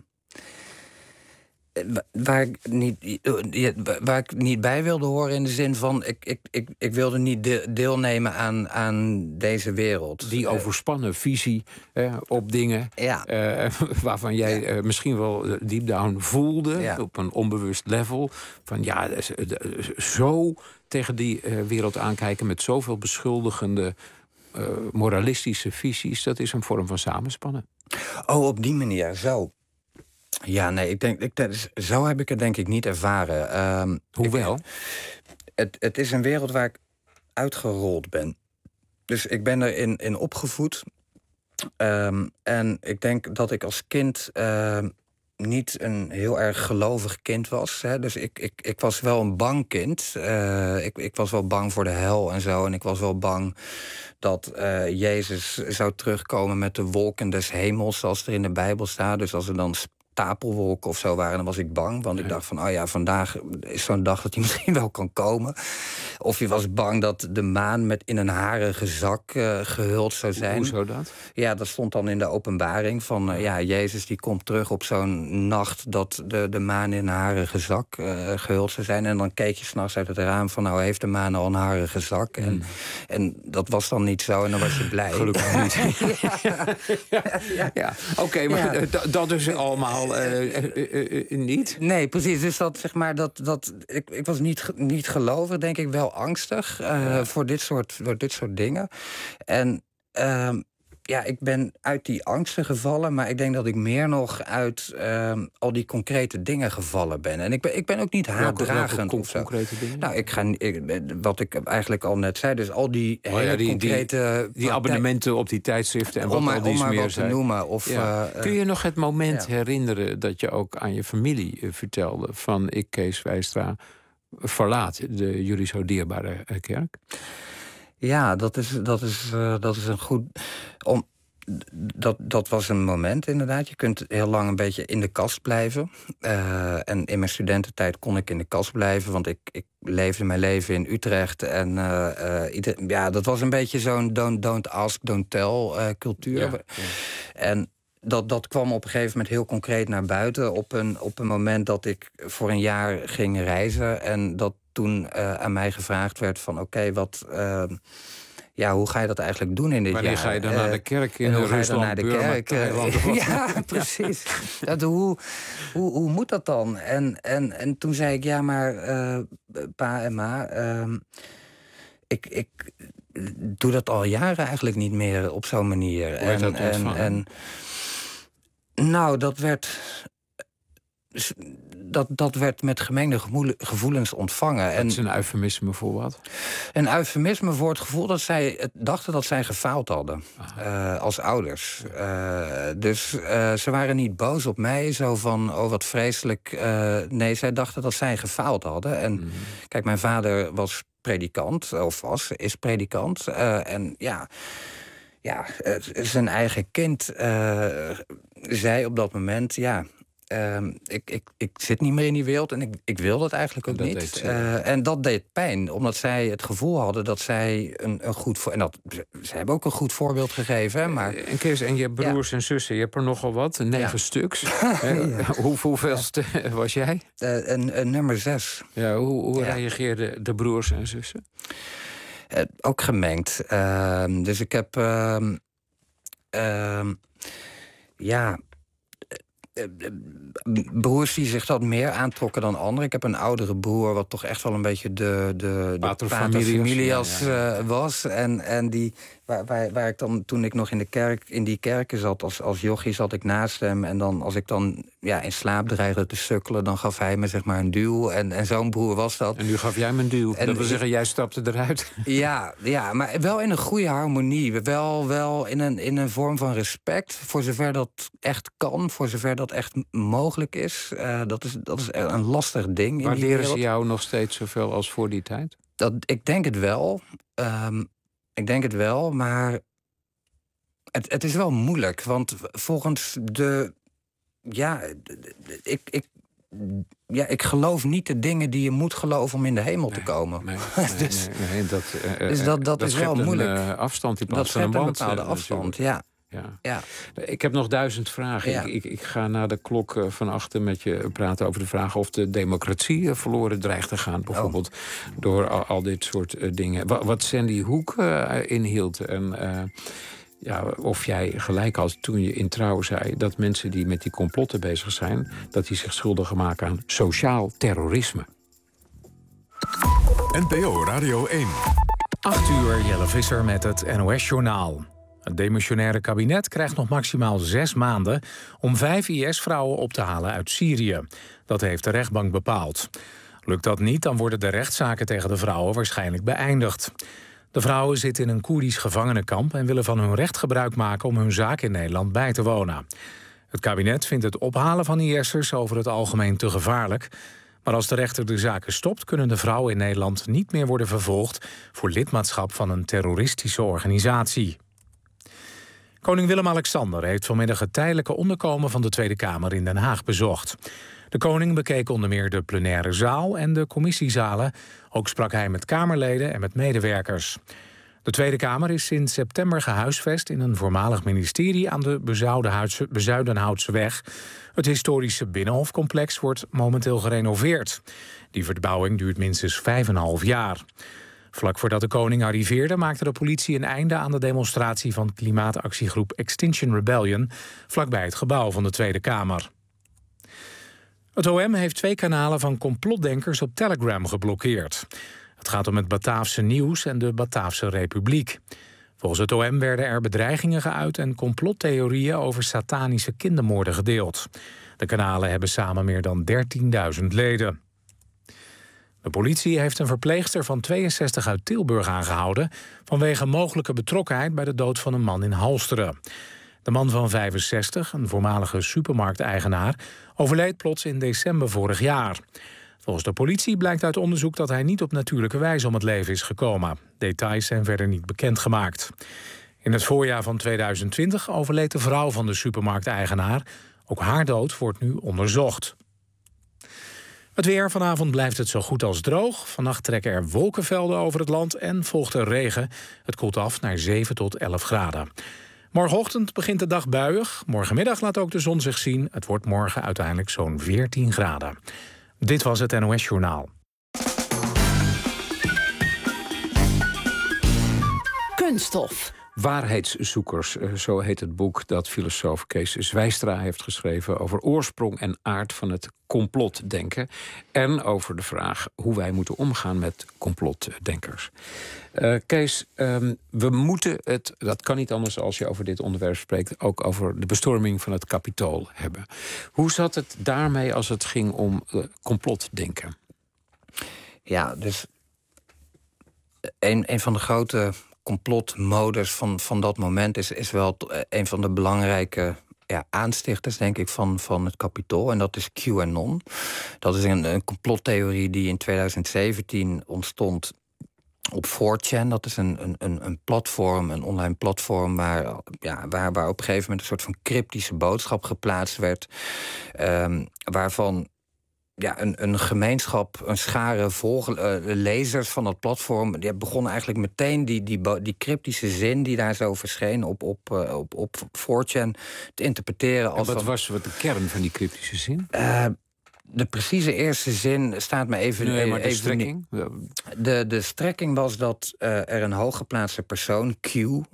Waar ik niet bij wilde horen in de zin van... ik wilde niet deelnemen aan deze wereld. Die overspannen visie op dingen... waarvan jij misschien wel deep down voelde... op een onbewust level... van zo tegen die wereld aankijken... met zoveel beschuldigende moralistische visies... dat is een vorm van samenspannen. Oh, op die manier, zo. Ja, nee, zo heb ik het denk ik niet ervaren. Hoewel? Het is een wereld waar ik uitgerold ben. Dus ik ben erin opgevoed. En ik denk dat ik als kind niet een heel erg gelovig kind was. Hè. Dus ik was wel een bang kind. Ik was wel bang voor de hel en zo. En ik was wel bang dat Jezus zou terugkomen met de wolken des hemels... zoals er in de Bijbel staat. Dus als er dan stapelwolken of zo waren, dan was ik bang. Want ik dacht van, vandaag is zo'n dag dat hij misschien wel kan komen. Of je was bang dat de maan met in een harige zak gehuld zou zijn. Hoezo dat? Ja, dat stond dan in de openbaring van... Jezus die komt terug op zo'n nacht... dat de maan in een harige zak gehuld zou zijn. En dan keek je 's nachts uit het raam van... heeft de maan al een harige zak? En dat was dan niet zo en dan was je blij. Gelukkig niet. Ja. Oké, maar dat is allemaal niet? Nee, precies. Dus dat, zeg maar, ik was niet gelovig, denk ik, wel angstig voor dit soort dingen. En ik ben uit die angsten gevallen, maar ik denk dat ik meer nog uit al die concrete dingen gevallen ben. En ik ben ook niet haatdragend. Welke concrete dingen? Nou, wat ik eigenlijk al net zei, dus al die hele concrete... Die abonnementen op die tijdschriften en wat al die meer zijn. Te noemen. Kun je nog het moment herinneren dat je ook aan je familie vertelde van ik, Kees Wijstra, verlaat de jullie zo dierbare kerk? Ja, dat is een goed... Dat was een moment inderdaad. Je kunt heel lang een beetje in de kast blijven. En in mijn studententijd kon ik in de kast blijven... want ik leefde mijn leven in Utrecht. En dat was een beetje zo'n don't ask, don't tell cultuur. Ja. En dat kwam op een gegeven moment heel concreet naar buiten... op een moment dat ik voor een jaar ging reizen... en dat toen aan mij gevraagd werd van hoe ga je dat eigenlijk doen in dit jaar? Wanneer ga je dan naar de kerk in Rusland, naar de kerk? Ja, precies. Hoe moet dat dan? En toen zei ik, pa en ma... Ik doe dat al jaren eigenlijk niet meer op zo'n manier. Hoe werd dat ontvangen? Dat werd met gemengde gevoelens ontvangen. Dat is een eufemisme voor wat? Een eufemisme voor het gevoel dat zij dachten dat zij gefaald hadden. Als ouders. Dus ze waren niet boos op mij. Zo van, wat vreselijk. Nee, zij dachten dat zij gefaald hadden. En kijk, mijn vader was predikant. Is predikant. Zijn eigen kind zei op dat moment... Ik zit niet meer in die wereld en ik wil dat eigenlijk ook niet. En dat deed pijn, omdat zij het gevoel hadden dat zij een goed... ze hebben ook een goed voorbeeld gegeven. Hè, maar, en Kees, en je broers en zussen, je hebt er nogal wat, 9 stuks. Hoeveelste was jij? Nummer 6. Ja, hoe reageerden de broers en zussen? Ook gemengd. Dus ik heb... broers die zich dat meer aantrokken dan anderen. Ik heb een oudere broer, wat toch echt wel een beetje de paterfamilias was. En die, waar ik dan, toen ik nog in die kerken zat, als jochie zat ik naast hem. En dan, als ik dan in slaap dreigde te sukkelen, dan gaf hij me zeg maar een duw. En zo'n broer was dat. En nu gaf jij me een duw. Dat wil zeggen, jij stapte eruit. Ja, maar wel in een goede harmonie. Wel in een vorm van respect. Voor zover dat echt kan. Voor zover dat echt mogelijk is. Dat is een lastig ding. Waarderen ze jou nog steeds zoveel als voor die tijd? Ik denk het wel. Maar het is wel moeilijk. Want volgens Ja, ik geloof niet de dingen die je moet geloven om in de hemel te komen. Dus dat is wel moeilijk. Afstand in plaats van een band. Dat schept een bepaalde afstand, ja. Ik heb nog 1000 vragen. Ja. Ik ga na de klok van achter met je praten over de vraag of de democratie verloren dreigt te gaan. Bijvoorbeeld door al dit soort dingen. Wat Sandy Hook inhield. En of jij gelijk had toen je in Trouw zei dat mensen die met die complotten bezig zijn, dat die zich schuldig maken aan sociaal terrorisme. NPO Radio 1. 8 uur, Jelle Visser met het NOS-journaal. Het demissionaire kabinet krijgt nog maximaal 6 maanden om 5 IS-vrouwen op te halen uit Syrië. Dat heeft de rechtbank bepaald. Lukt dat niet, dan worden de rechtszaken tegen de vrouwen waarschijnlijk beëindigd. De vrouwen zitten in een Koerdisch gevangenenkamp en willen van hun recht gebruik maken om hun zaak in Nederland bij te wonen. Het kabinet vindt het ophalen van IS'ers over het algemeen te gevaarlijk. Maar als de rechter de zaken stopt, kunnen de vrouwen in Nederland niet meer worden vervolgd voor lidmaatschap van een terroristische organisatie. Koning Willem-Alexander heeft vanmiddag het tijdelijke onderkomen van de Tweede Kamer in Den Haag bezocht. De koning bekeek onder meer de plenaire zaal en de commissiezalen. Ook sprak hij met Kamerleden en met medewerkers. De Tweede Kamer is sinds september gehuisvest in een voormalig ministerie aan de Bezuidenhoutseweg. Het historische Binnenhofcomplex wordt momenteel gerenoveerd. Die verbouwing duurt minstens 5,5 jaar. Vlak voordat de koning arriveerde maakte de politie een einde aan de demonstratie van klimaatactiegroep Extinction Rebellion vlakbij het gebouw van de Tweede Kamer. Het OM heeft 2 kanalen van complotdenkers op Telegram geblokkeerd. Het gaat om het Bataafse Nieuws en de Bataafse Republiek. Volgens het OM werden er bedreigingen geuit en complottheorieën over satanische kindermoorden gedeeld. De kanalen hebben samen meer dan 13.000 leden. De politie heeft een verpleegster van 62 uit Tilburg aangehouden vanwege mogelijke betrokkenheid bij de dood van een man in Halsteren. De man van 65, een voormalige supermarkteigenaar, overleed plots in december vorig jaar. Volgens de politie blijkt uit onderzoek dat hij niet op natuurlijke wijze om het leven is gekomen. Details zijn verder niet bekendgemaakt. In het voorjaar van 2020 overleed de vrouw van de supermarkteigenaar. Ook haar dood wordt nu onderzocht. Het weer. Vanavond blijft het zo goed als droog. Vannacht trekken er wolkenvelden over het land en volgt er regen. Het koelt af naar 7 tot 11 graden. Morgenochtend begint de dag buiig. Morgenmiddag laat ook de zon zich zien. Het wordt morgen uiteindelijk zo'n 14 graden. Dit was het NOS-journaal. Kunststof. Waarheidszoekers, zo heet het boek dat filosoof Kees Zwijstra heeft geschreven over oorsprong en aard van het complotdenken en over de vraag hoe wij moeten omgaan met complotdenkers. Kees, we moeten het, dat kan niet anders als je over dit onderwerp spreekt, ook over de bestorming van het Capitool hebben. Hoe zat het daarmee als het ging om complotdenken? Ja, dus een van de grote complotmodus van dat moment is wel een van de belangrijke aanstichters, denk ik, van het Capitool. En dat is QAnon. Dat is een complottheorie die in 2017 ontstond op 4chan. Dat is een platform, een online platform waar op een gegeven moment een soort van cryptische boodschap geplaatst werd, waarvan een gemeenschap, een schare lezers van dat platform, die begonnen eigenlijk meteen die cryptische zin die daar zo verscheen op 4chan te interpreteren als. En wat was de kern van die cryptische zin? De precieze eerste zin staat me even. Maar de strekking? De strekking was dat er een hooggeplaatste persoon, Q,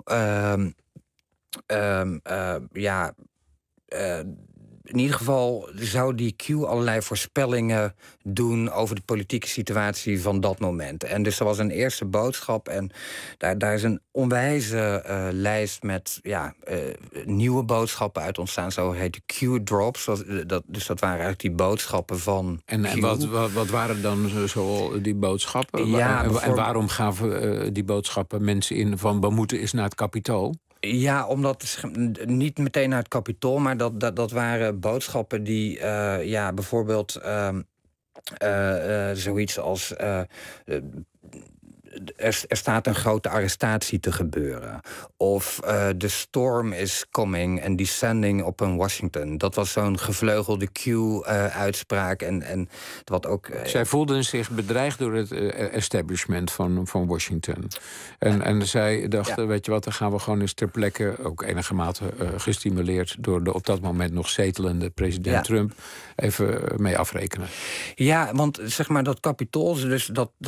in ieder geval zou die Q allerlei voorspellingen doen over de politieke situatie van dat moment. En dus er was een eerste boodschap en daar is een onwijze lijst met nieuwe boodschappen uit ontstaan. Zo heet de Q-drops. Dus dat waren eigenlijk die boodschappen van En Q. wat waren dan zo die boodschappen? Ja, en waarom gaven die boodschappen mensen in van we moeten eens naar het Capitool? Ja, omdat niet meteen naar het Capitool, maar dat waren boodschappen die bijvoorbeeld zoiets als er staat een grote arrestatie te gebeuren. Of the storm is coming and descending op een Washington. Dat was zo'n gevleugelde Q-uitspraak. En wat ook... Zij voelden zich bedreigd door het establishment van Washington. En zij dachten, weet je wat, dan gaan we gewoon eens ter plekke... ook enige mate gestimuleerd door de op dat moment nog zetelende president Trump... even mee afrekenen. Ja, want zeg maar dat Capitool, dus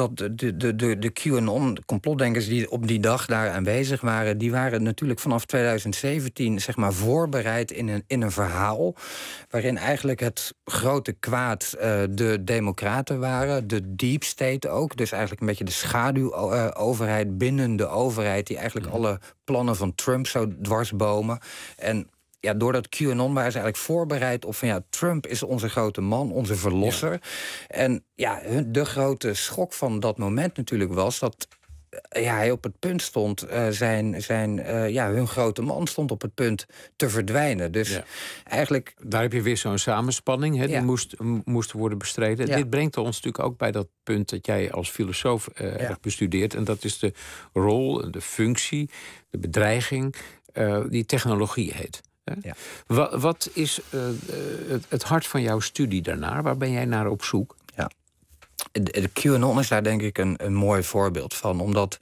de QAnon-complotdenkers die op die dag daar aanwezig waren... die waren natuurlijk vanaf 2017 zeg maar voorbereid in een verhaal... waarin eigenlijk het grote kwaad de democraten waren, de deep state ook. Dus eigenlijk een beetje de schaduwoverheid binnen de overheid... die eigenlijk alle plannen van Trump zou dwarsbomen. En ja, door dat QAnon waren ze eigenlijk voorbereid op van... Trump is onze grote man, onze verlosser. Ja. En ja, de grote schok van dat moment natuurlijk was... dat hij op het punt stond, hun grote man stond op het punt te verdwijnen. Dus eigenlijk... Daar heb je weer zo'n samenspanning, die moest worden bestreden. Ja. Dit brengt ons natuurlijk ook bij dat punt dat jij als filosoof hebt bestudeerd. En dat is de rol, de functie, de bedreiging die technologie heet. Ja. Wat is het hart van jouw studie daarnaar? Waar ben jij naar op zoek? Ja. De QAnon is daar denk ik een mooi voorbeeld van. Omdat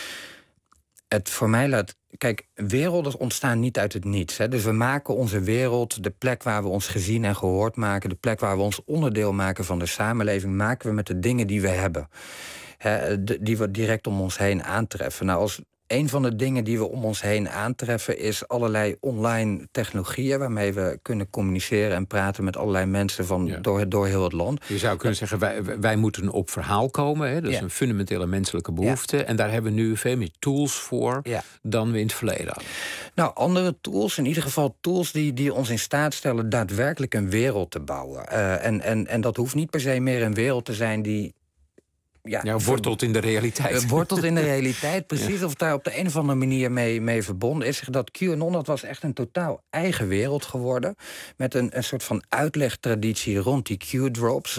het voor mij laat... Kijk, werelden ontstaan niet uit het niets. Hè. Dus we maken onze wereld, de plek waar we ons gezien en gehoord maken... de plek waar we ons onderdeel maken van de samenleving... maken we met de dingen die we hebben. Die we direct om ons heen aantreffen. Nou, als... Een van de dingen die we om ons heen aantreffen... is allerlei online technologieën... waarmee we kunnen communiceren en praten met allerlei mensen door heel het land. Je zou kunnen zeggen, wij moeten op verhaal komen. Hè? Dat is een fundamentele menselijke behoefte. Ja. En daar hebben we nu veel meer tools voor dan we in het verleden hadden. Nou, andere tools, in ieder geval tools die ons in staat stellen... daadwerkelijk een wereld te bouwen. En dat hoeft niet per se meer een wereld te zijn die... wortelt in de realiteit. Wortelt in de realiteit, precies. Of daar op de een of andere manier mee verbonden is. Dat QAnon, dat was echt een totaal eigen wereld geworden. Met een soort van uitlegtraditie rond die Q-drops.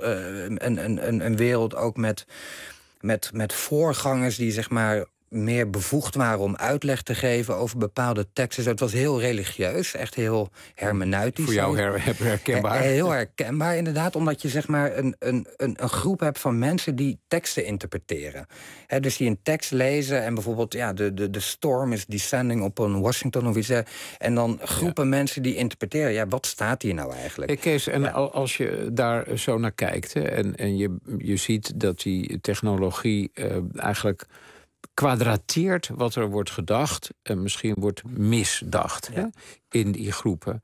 Een wereld ook met voorgangers die zeg maar... meer bevoegd waren om uitleg te geven over bepaalde teksten. Het was heel religieus, echt heel hermeneutisch. Voor jou herkenbaar? Heel herkenbaar, inderdaad. Omdat je zeg maar een groep hebt van mensen die teksten interpreteren. Dus die een tekst lezen en bijvoorbeeld... de storm is descending op een Washington of iets. En dan groepen mensen die interpreteren. Ja, wat staat hier nou eigenlijk? Kees, en als je daar zo naar kijkt... en je ziet dat die technologie eigenlijk... kwadrateert wat er wordt gedacht en misschien wordt misdacht in die groepen.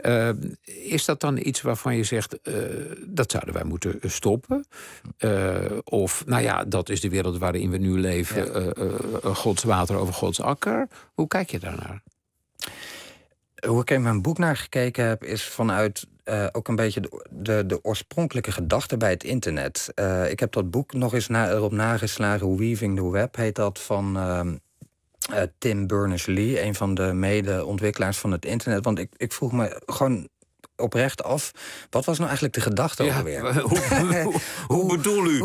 Is dat dan iets waarvan je zegt, dat zouden wij moeten stoppen? Of, dat is de wereld waarin we nu leven, Gods water over Gods akker. Hoe kijk je daarnaar? Hoe ik in mijn boek naar gekeken heb, is vanuit ook een beetje de oorspronkelijke gedachte bij het internet. Ik heb dat boek nog eens erop nageslagen. Weaving the Web heet dat, van Tim Berners-Lee, een van de mede-ontwikkelaars van het internet. Want ik vroeg me gewoon oprecht af, wat was nou eigenlijk de gedachte alweer? Hoe bedoel u?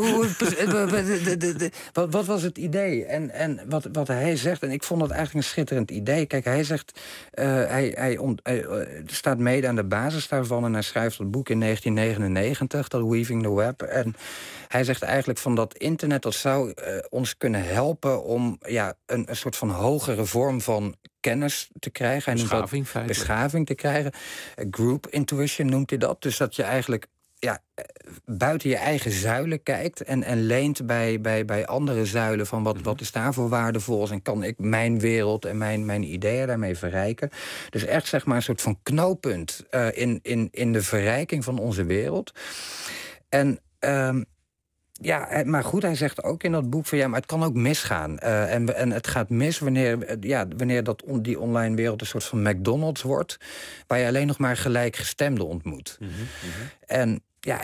Wat was het idee? En wat hij zegt, en ik vond dat eigenlijk een schitterend idee. Kijk, hij zegt, hij staat mede aan de basis daarvan en hij schrijft dat boek in 1999, dat Weaving the Web. En hij zegt eigenlijk van dat internet, dat zou ons kunnen helpen om een soort van hogere vorm van kennis te krijgen. Beschaving te krijgen. Group intuition noemt hij dat. Dus dat je eigenlijk buiten je eigen zuilen kijkt en leent bij andere zuilen van wat is daarvoor waardevol en kan ik mijn wereld en mijn ideeën daarmee verrijken. Dus echt zeg maar een soort van knooppunt in de verrijking van onze wereld. En maar goed, hij zegt ook in dat boek van maar het kan ook misgaan. En het gaat mis wanneer die online wereld een soort van McDonald's wordt, waar je alleen nog maar gelijkgestemden ontmoet. En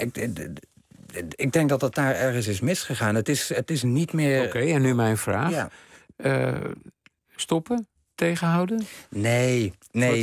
ik denk dat het daar ergens is misgegaan. Het is niet meer... Oké, en nu mijn vraag. Stoppen? tegenhouden? Nee.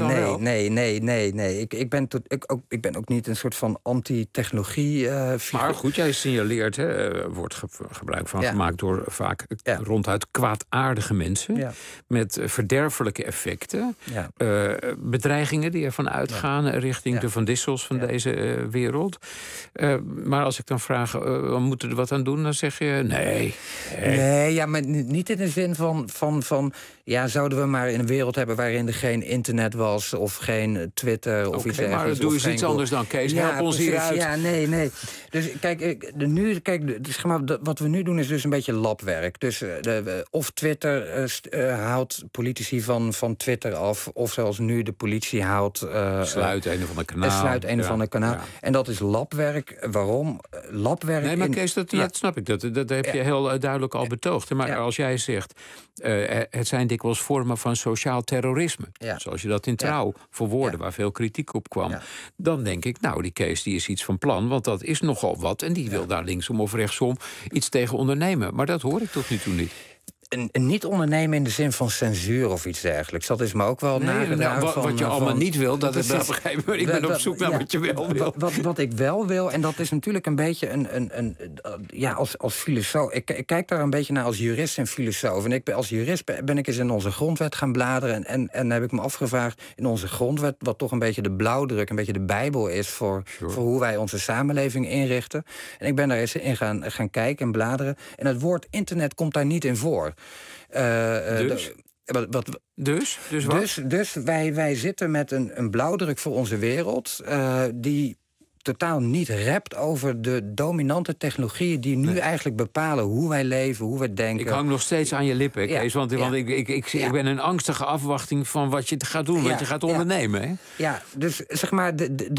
Ik ben ook niet een soort van anti-technologie figuur. Maar goed, jij signaleert, wordt gebruik van gemaakt door vaak ronduit kwaadaardige mensen. Met verderfelijke effecten. Bedreigingen die ervan uitgaan richting de Van Dissels van deze wereld. Maar als ik dan vraag, we moeten er wat aan doen, dan zeg je nee. Nee, maar niet in de zin van zouden we maar in een wereld hebben waarin er geen internet was of geen Twitter of iets dergelijks. Maar doe eens iets anders dan, Kees. Help ons hieruit. Ja, nee. Dus wat we nu doen is dus een beetje labwerk. Dus of Twitter haalt politici van Twitter af, of zoals nu de politie haalt... sluit een of ander kanaal. Sluit een of ander kanaal. En dat is labwerk. Waarom? Labwerk... Nee, maar Kees, dat snap ik. Dat heb je heel duidelijk al betoogd. Maar als jij zegt, het zijn dikwijls vormen van sociaal terrorisme. Zoals je dat in Trouw verwoordde, waar veel kritiek op kwam. Dan denk ik, die Kees die is iets van plan, want dat is nogal wat. En die wil daar linksom of rechtsom iets tegen ondernemen. Maar dat hoor ik tot nu toe niet. Niet ondernemen in de zin van censuur of iets dergelijks. Dat is me ook wel nagedragen. Wat je allemaal niet wil, dat begrijp ik. Ik ben op zoek naar wat je wel wil. Wat ik wel wil, en dat is natuurlijk een beetje als filosoof. Ik kijk daar een beetje naar als jurist en filosoof. En als jurist ben ik eens in onze grondwet gaan bladeren. En heb ik me afgevraagd in onze grondwet, wat toch een beetje de blauwdruk, een beetje de Bijbel is voor hoe wij onze samenleving inrichten. En ik ben daar eens in gaan kijken en bladeren. En het woord internet komt daar niet in voor. Dus wij zitten met een blauwdruk voor onze wereld die totaal niet rept over de dominante technologieën die nu eigenlijk bepalen hoe wij leven, hoe we denken. Ik hang nog steeds aan je lippen, Kees, want ik ben een angstige afwachting van wat je gaat doen, wat je gaat ondernemen. Hè? Ja, dus zeg maar,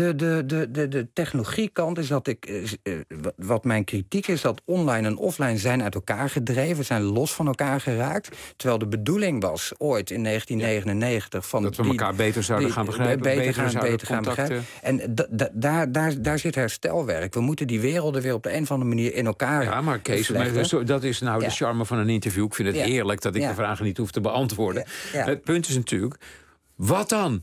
de technologiekant is dat wat mijn kritiek is, dat online en offline zijn uit elkaar gedreven, zijn los van elkaar geraakt, terwijl de bedoeling was ooit in 1999 van dat we elkaar beter zouden gaan begrijpen, beter gaan begrijpen. En daar zit herstelwerk. We moeten die werelden weer op de een of andere manier in elkaar. Ja, maar Kees, dat is de charme van een interview. Ik vind het heerlijk dat ik de vragen niet hoef te beantwoorden. Het punt is natuurlijk, wat dan?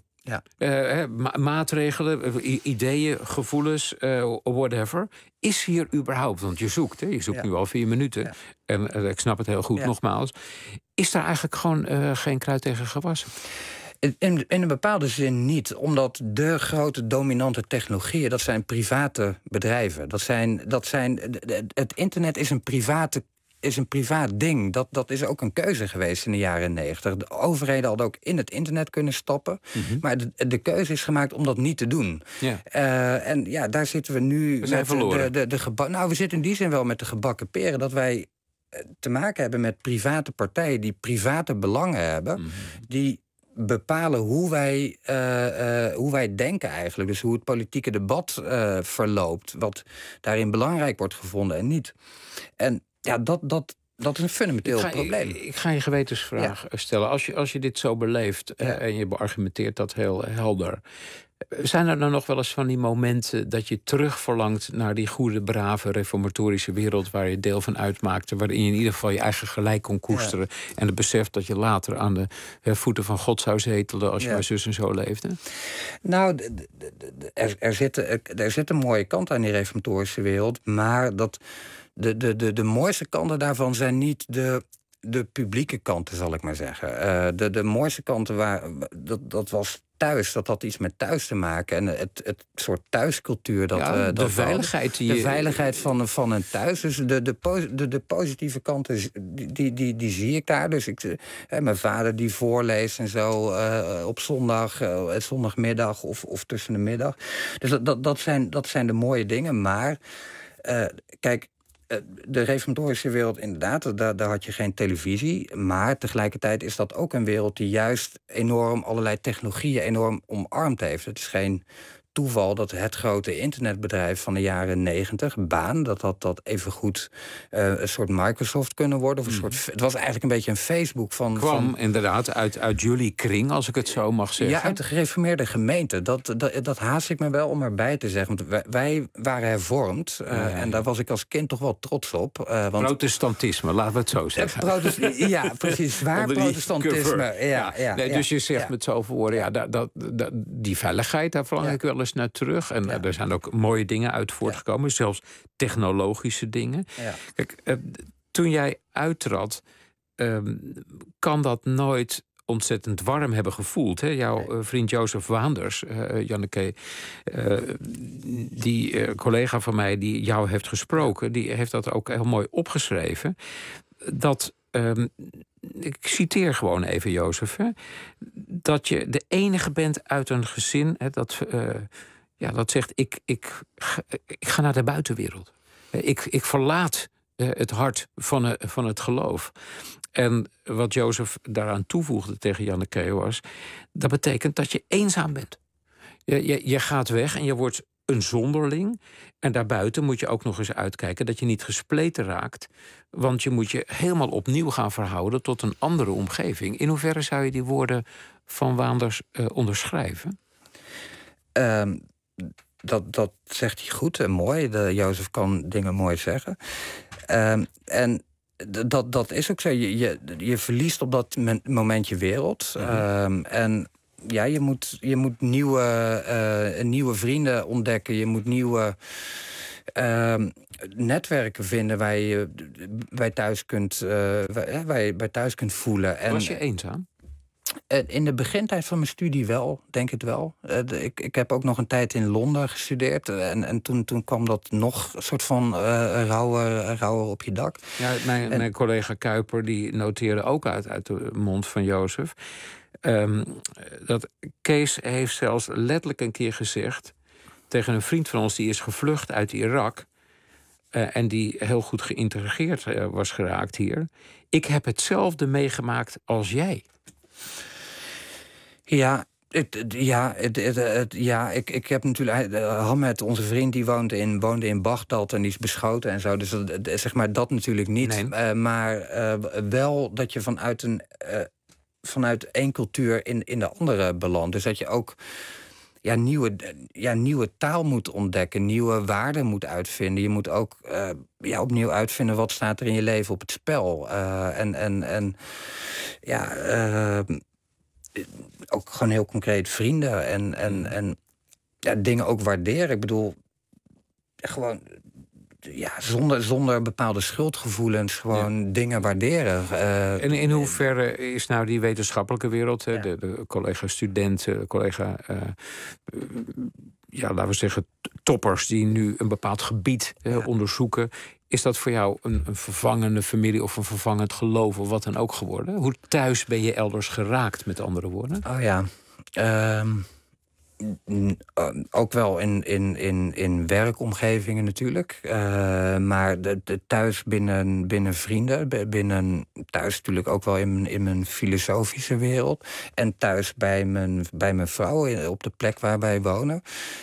Maatregelen, ideeën, gevoelens, whatever. Is hier überhaupt, want je zoekt nu al 4 minuten. En ik snap het heel goed, nogmaals. Is daar eigenlijk gewoon geen kruid tegen gewassen? In een bepaalde zin niet, omdat de grote dominante technologieën, dat zijn private bedrijven. Het internet is een privaat ding. Dat is ook een keuze geweest in de jaren 90. De overheden hadden ook in het internet kunnen stappen. Maar de keuze is gemaakt om dat niet te doen. Daar zitten we nu. We zijn verloren. We zitten in die zin wel met de gebakken peren, dat wij te maken hebben met private partijen die private belangen hebben, die bepalen hoe wij denken eigenlijk. Dus hoe het politieke debat verloopt. Wat daarin belangrijk wordt gevonden en niet. En dat is een fundamenteel probleem. Ik ga je gewetensvraag stellen. Als je dit zo beleeft en je beargumenteert dat heel helder, zijn er nou nog wel eens van die momenten dat je terugverlangt naar die goede, brave, reformatorische wereld waar je deel van uitmaakte, waarin je in ieder geval je eigen gelijk kon koesteren en het besef dat je later aan de voeten van God zou zetelen als je maar zus en zo leefde? Nou, er zit een mooie kant aan die reformatorische wereld, maar de mooiste kanten daarvan zijn niet de publieke kanten, zal ik maar zeggen. De mooiste kanten, dat was thuis, dat had iets met thuis te maken. En het soort thuiscultuur. De veiligheid. De veiligheid van een thuis. Dus de positieve kanten, die zie ik daar. Dus mijn vader die voorleest en zo op zondagmiddag of tussen de middag. Dus dat zijn de mooie dingen. Maar kijk, de reformatorische wereld, inderdaad, daar had je geen televisie. Maar tegelijkertijd is dat ook een wereld die juist allerlei technologieën enorm omarmd heeft. Het is geen toeval dat het grote internetbedrijf van de jaren 90, Baan, dat evengoed een soort Microsoft kunnen worden. Of het was eigenlijk een beetje een Facebook kwam inderdaad uit jullie kring, als ik het zo mag zeggen. Ja, uit de gereformeerde gemeente. Dat haast ik me wel om erbij te zeggen. Want wij waren hervormd. En daar was ik als kind toch wel trots op. Want protestantisme, laten we het zo zeggen. Ja, precies. Zwaar protestantisme. Dus je zegt met zoveel woorden, die veiligheid, daar verlang ik wel eens naar terug. En er zijn ook mooie dingen uit voortgekomen. Zelfs technologische dingen. Ja. Kijk, toen jij uittrad, kan dat nooit ontzettend warm hebben gevoeld. Hè? Jouw vriend Jozef Waanders, Janneke, die collega van mij die jou heeft gesproken, die heeft dat ook heel mooi opgeschreven. Dat, ik citeer gewoon even Jozef, hè, dat je de enige bent uit een gezin, hè, dat zegt, ik ga naar de buitenwereld. Ik verlaat het hart van het geloof. En wat Jozef daaraan toevoegde tegen Janneke was, dat betekent dat je eenzaam bent. Je gaat weg en je wordt een zonderling. En daarbuiten moet je ook nog eens uitkijken dat je niet gespleten raakt. Want je moet je helemaal opnieuw gaan verhouden tot een andere omgeving. In hoeverre zou je die woorden van Waanders onderschrijven? Dat zegt hij goed en mooi. Jozef kan dingen mooi zeggen. En dat is ook zo. Je verliest op dat moment je wereld. En ja, je moet nieuwe vrienden ontdekken. Je moet nieuwe netwerken vinden waar je bij thuis kunt voelen. Was je eenzaam? In de begintijd van mijn studie wel, denk ik wel. Ik heb ook nog een tijd in Londen gestudeerd. En toen kwam dat nog een soort van rauwer op je dak. Ja, mijn collega Kuiper die noteerde ook uit de mond van Jozef. Dat Kees heeft zelfs letterlijk een keer gezegd tegen een vriend van ons die is gevlucht uit Irak en die heel goed geïntegreerd was geraakt hier. Ik heb hetzelfde meegemaakt als jij. Ja, ik heb natuurlijk Hamed, onze vriend, die woonde in Bagdad en die is beschoten en zo. Dus zeg maar dat natuurlijk niet. Nee. Maar wel dat je vanuit één cultuur in de andere belandt. Dus dat je ook nieuwe taal moet ontdekken, nieuwe waarden moet uitvinden. Je moet ook opnieuw uitvinden wat staat er in je leven op het spel. Ook gewoon heel concreet vrienden en dingen ook waarderen. Ik bedoel, gewoon zonder bepaalde schuldgevoelens gewoon dingen waarderen. En in hoeverre is nou die wetenschappelijke wereld, de collega-studenten, laten we zeggen, toppers die nu een bepaald gebied onderzoeken, is dat voor jou een vervangende familie of een vervangend geloof of wat dan ook geworden? Hoe thuis ben je elders geraakt, met andere woorden? Oh ja, ook wel in werkomgevingen natuurlijk. Maar thuis binnen vrienden. Thuis natuurlijk ook wel in mijn filosofische wereld. En thuis bij mijn vrouw op de plek waar wij wonen.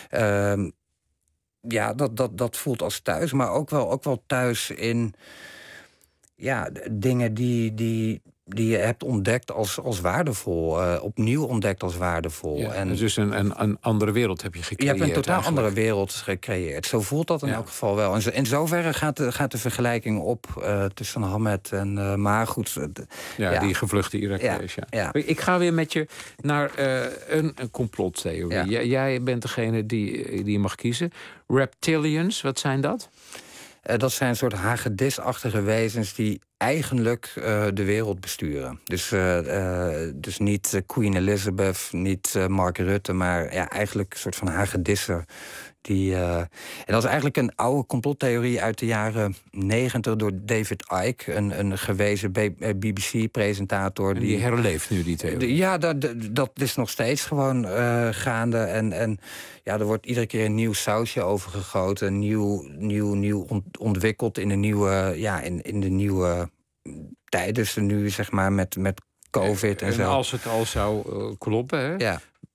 Dat voelt als thuis. Maar ook wel thuis in dingen die je hebt ontdekt als waardevol. Opnieuw ontdekt als waardevol. Ja, en dus een andere wereld heb je gecreëerd. Je hebt een totaal andere wereld gecreëerd. Zo voelt dat in elk geval wel. En in zoverre gaat de vergelijking op tussen Hamed en... maar goed... die gevluchte Irakees. Ja. Ik ga weer met je naar een complottheorie. Ja. Jij bent degene die je mag kiezen. Reptilians, wat zijn dat? Dat zijn een soort hagedisachtige wezens die eigenlijk de wereld besturen. Dus niet Queen Elizabeth, niet Mark Rutte, maar eigenlijk een soort van hagedissen. En dat is eigenlijk een oude complottheorie uit de jaren 90 door David Icke, een gewezen BBC-presentator. Die herleeft nu die theorie. Dat is nog steeds gewoon gaande. En er wordt iedere keer een nieuw sausje over gegoten, nieuw ontwikkeld in de nieuwe tijd. Dus nu zeg maar met COVID en zo. En als het al zou kloppen, hè? Ja.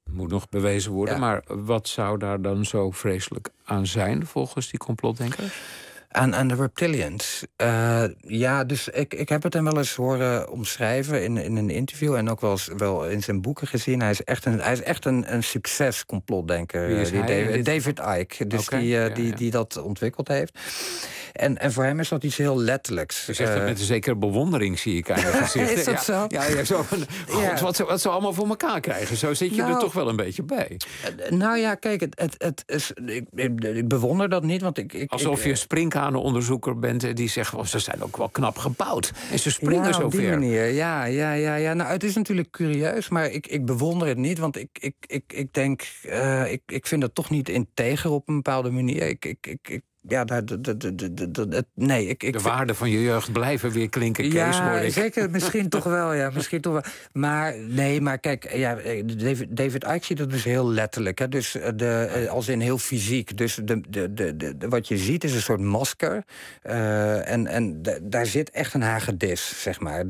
Moet nog bewezen worden, Ja. maar wat zou daar dan zo vreselijk aan zijn volgens die complotdenkers? Aan de reptilians. Dus ik heb het hem wel eens horen omschrijven in een interview en ook wel in zijn boeken gezien. Hij is echt een succes-complotdenker. Wie is hij? David Icke, dus die dat ontwikkeld heeft. En voor hem is dat iets heel letterlijks. Je zegt het met een zekere bewondering, zie ik aan je gezicht. Is dat zo? Ja, zo van, God, wat ze allemaal voor elkaar krijgen. Zo zit je er toch wel een beetje bij. Nou ja, kijk, ik bewonder dat niet, want Alsof je een sprinkhanenonderzoeker bent die zegt, ze zijn ook wel knap gebouwd. En ze springen zo op die ver. manier, ja. Nou, het is natuurlijk curieus, maar ik bewonder het niet, want ik denk, ik vind het toch niet integer op een bepaalde manier. De waarden van je jeugd blijven weer klinken, Kees, hoor ik. Zeker, misschien toch wel, Maar kijk, David Icke ziet het dus heel letterlijk. Hè? Dus als in heel fysiek. Dus wat je ziet is een soort masker. En daar zit echt een hagedis, zeg maar.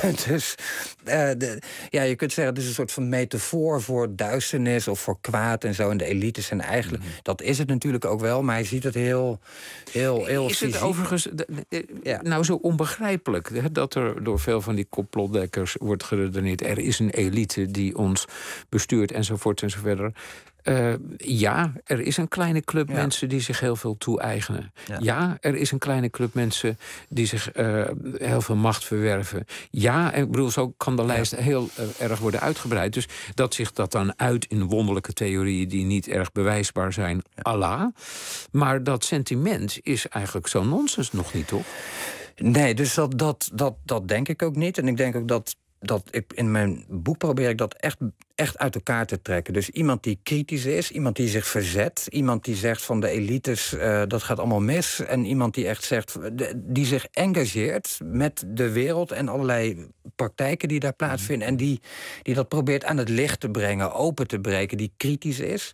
Je kunt zeggen, het is een soort van metafoor voor duisternis of voor kwaad en zo. En de elites zijn eigenlijk... Dat is het natuurlijk ook wel, maar hij ziet het heel is het overigens nou zo onbegrijpelijk dat er door veel van die complotdekkers wordt geredeneerd, er is een elite die ons bestuurt enzovoort enzoverder. Er is een kleine club mensen die zich heel veel toe-eigenen. Ja, er is een kleine club mensen die zich heel veel macht verwerven. Ja, ik bedoel, zo kan de lijst heel erg worden uitgebreid. Dus dat zich dat dan uit in wonderlijke theorieën die niet erg bewijsbaar zijn, Allah. Maar dat sentiment is eigenlijk zo'n nonsens nog niet, toch? Nee, dus dat denk ik ook niet. En ik denk ook dat in mijn boek probeer ik dat echt uit elkaar te trekken. Dus iemand die kritisch is, iemand die zich verzet, iemand die zegt van de elites, dat gaat allemaal mis. En iemand die echt zegt, die zich engageert met de wereld en allerlei praktijken die daar plaatsvinden. En die dat probeert aan het licht te brengen, open te breken, die kritisch is.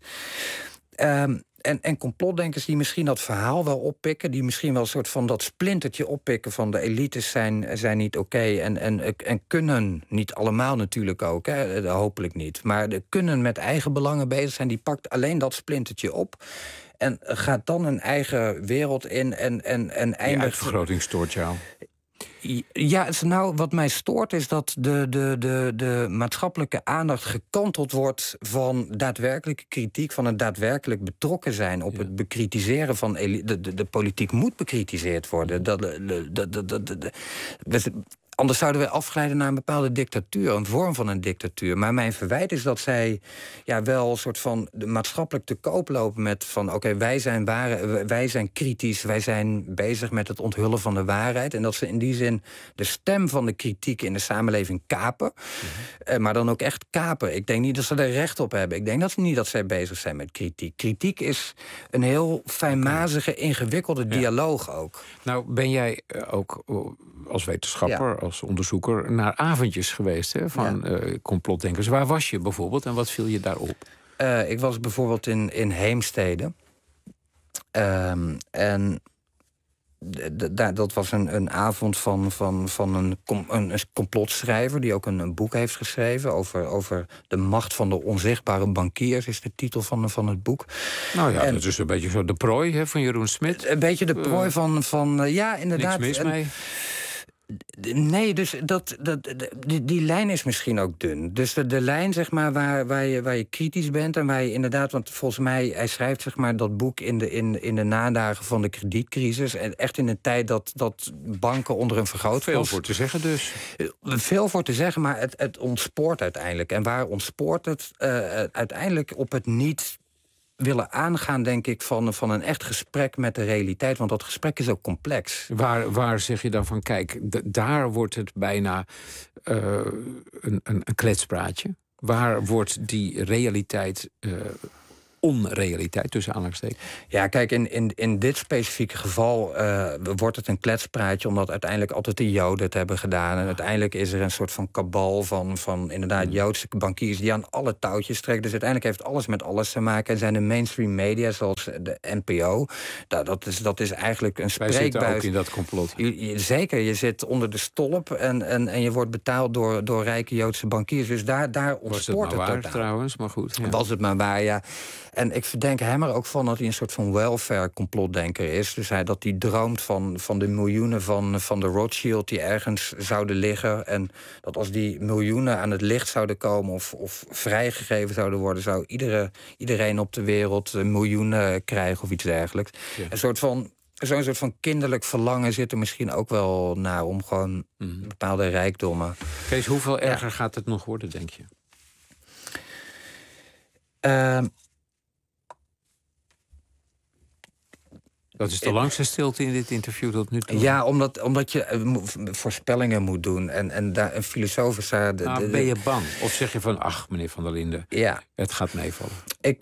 En complotdenkers die misschien dat verhaal wel oppikken, die misschien wel een soort van dat splintertje oppikken van de elites zijn niet oké en kunnen niet allemaal natuurlijk ook, hopelijk niet. Maar kunnen met eigen belangen bezig zijn, die pakt alleen dat splintertje op en gaat dan een eigen wereld in en eindigt... Die uitvergroting stoort jou. Ja, nou, wat mij stoort is dat de maatschappelijke aandacht gekanteld wordt van daadwerkelijke kritiek, van het daadwerkelijk betrokken zijn op het bekritiseren van de politiek moet bekritiseerd worden. Anders zouden we afglijden naar een bepaalde dictatuur, een vorm van een dictatuur. Maar mijn verwijt is dat zij wel een soort van maatschappelijk te koop lopen met van oké, wij zijn kritisch, wij zijn bezig met het onthullen van de waarheid. En dat ze in die zin de stem van de kritiek in de samenleving kapen. Maar dan ook echt kapen. Ik denk niet dat ze er recht op hebben. Ik denk niet dat zij bezig zijn met kritiek. Kritiek is een heel fijnmazige, ingewikkelde dialoog ook. Nou, ben jij ook als wetenschapper, als onderzoeker, naar avondjes geweest van complotdenkers. Waar was je bijvoorbeeld en wat viel je daarop? Ik was bijvoorbeeld in Heemstede. En dat was een avond van een complotschrijver die ook een boek heeft geschreven over de macht van de onzichtbare bankiers, is de titel van het boek. Nou ja, dat is een beetje zo de prooi van Jeroen Smit. Een beetje de prooi van inderdaad. Niks mis mee. Nee, dus die lijn is misschien ook dun. Dus de lijn, zeg maar, waar je kritisch bent en waar je inderdaad, want volgens mij, hij schrijft zeg maar dat boek in de nadagen van de kredietcrisis. En echt in een tijd dat banken onder een vergrootglas. Veel voor te zeggen dus. Veel voor te zeggen, maar het ontspoort uiteindelijk. En waar ontspoort het? Uiteindelijk op het niet willen aangaan, denk ik, van een echt gesprek met de realiteit. Want dat gesprek is ook complex. Waar zeg je dan van, kijk, daar wordt het bijna een kletspraatje. Waar wordt die realiteit onrealiteit tussen aanhalingstekens? Ja, kijk, in dit specifieke geval wordt het een kletspraatje, omdat uiteindelijk altijd de Joden het hebben gedaan. En uiteindelijk is er een soort van kabal van inderdaad Joodse bankiers die aan alle touwtjes trekken. Dus uiteindelijk heeft alles met alles te maken. En zijn de mainstream media, zoals de NPO, dat is eigenlijk een spreekbuis. Wij zitten ook in dat complot. Zeker, je zit onder de stolp en je wordt betaald door rijke Joodse bankiers. Dus daar ontspoort het waar, totaal. Trouwens, maar goed. Ja. Was het maar waar, ja. En ik verdenk hem er ook van dat hij een soort van welfare-complotdenker is. Dus dat hij droomt van de miljoenen van de Rothschild die ergens zouden liggen. En dat als die miljoenen aan het licht zouden komen of vrijgegeven zouden worden, zou iedereen op de wereld miljoenen krijgen of iets dergelijks. Ja. Zo'n soort van kinderlijk verlangen zit er misschien ook wel naar om gewoon bepaalde rijkdommen. Kees, hoeveel erger gaat het nog worden, denk je? Dat is de langste stilte in dit interview tot nu toe. Ja, omdat je voorspellingen moet doen. En daar een filosoof daar. Ben je bang? Of zeg je van, ach, meneer Van der Linden, het gaat meevallen?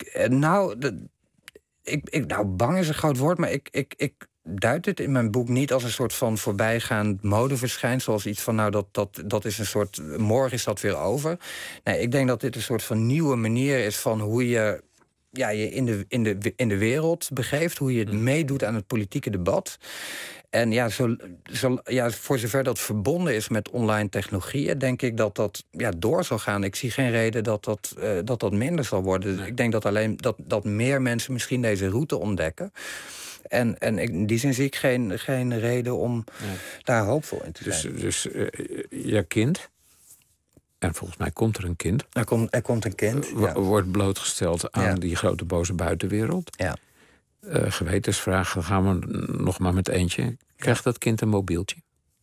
Bang is een groot woord, maar ik duid het in mijn boek niet als een soort van voorbijgaand modeverschijnsel. Als iets van, dat is een soort, morgen is dat weer over. Nee, ik denk dat dit een soort van nieuwe manier is van hoe je je in de wereld begeeft, hoe je het meedoet aan het politieke debat. En voor zover dat verbonden is met online technologieën, denk ik dat door zal gaan. Ik zie geen reden dat minder zal worden. Nee. Ik denk dat alleen dat meer mensen misschien deze route ontdekken. En in die zin zie ik geen reden om daar hoopvol in te zijn. Dus je kind, en volgens mij komt er een kind. Er komt een kind. Wordt blootgesteld aan die grote boze buitenwereld. Ja. Gewetensvraag, dan gaan we nog maar met eentje. Krijgt dat kind een mobieltje?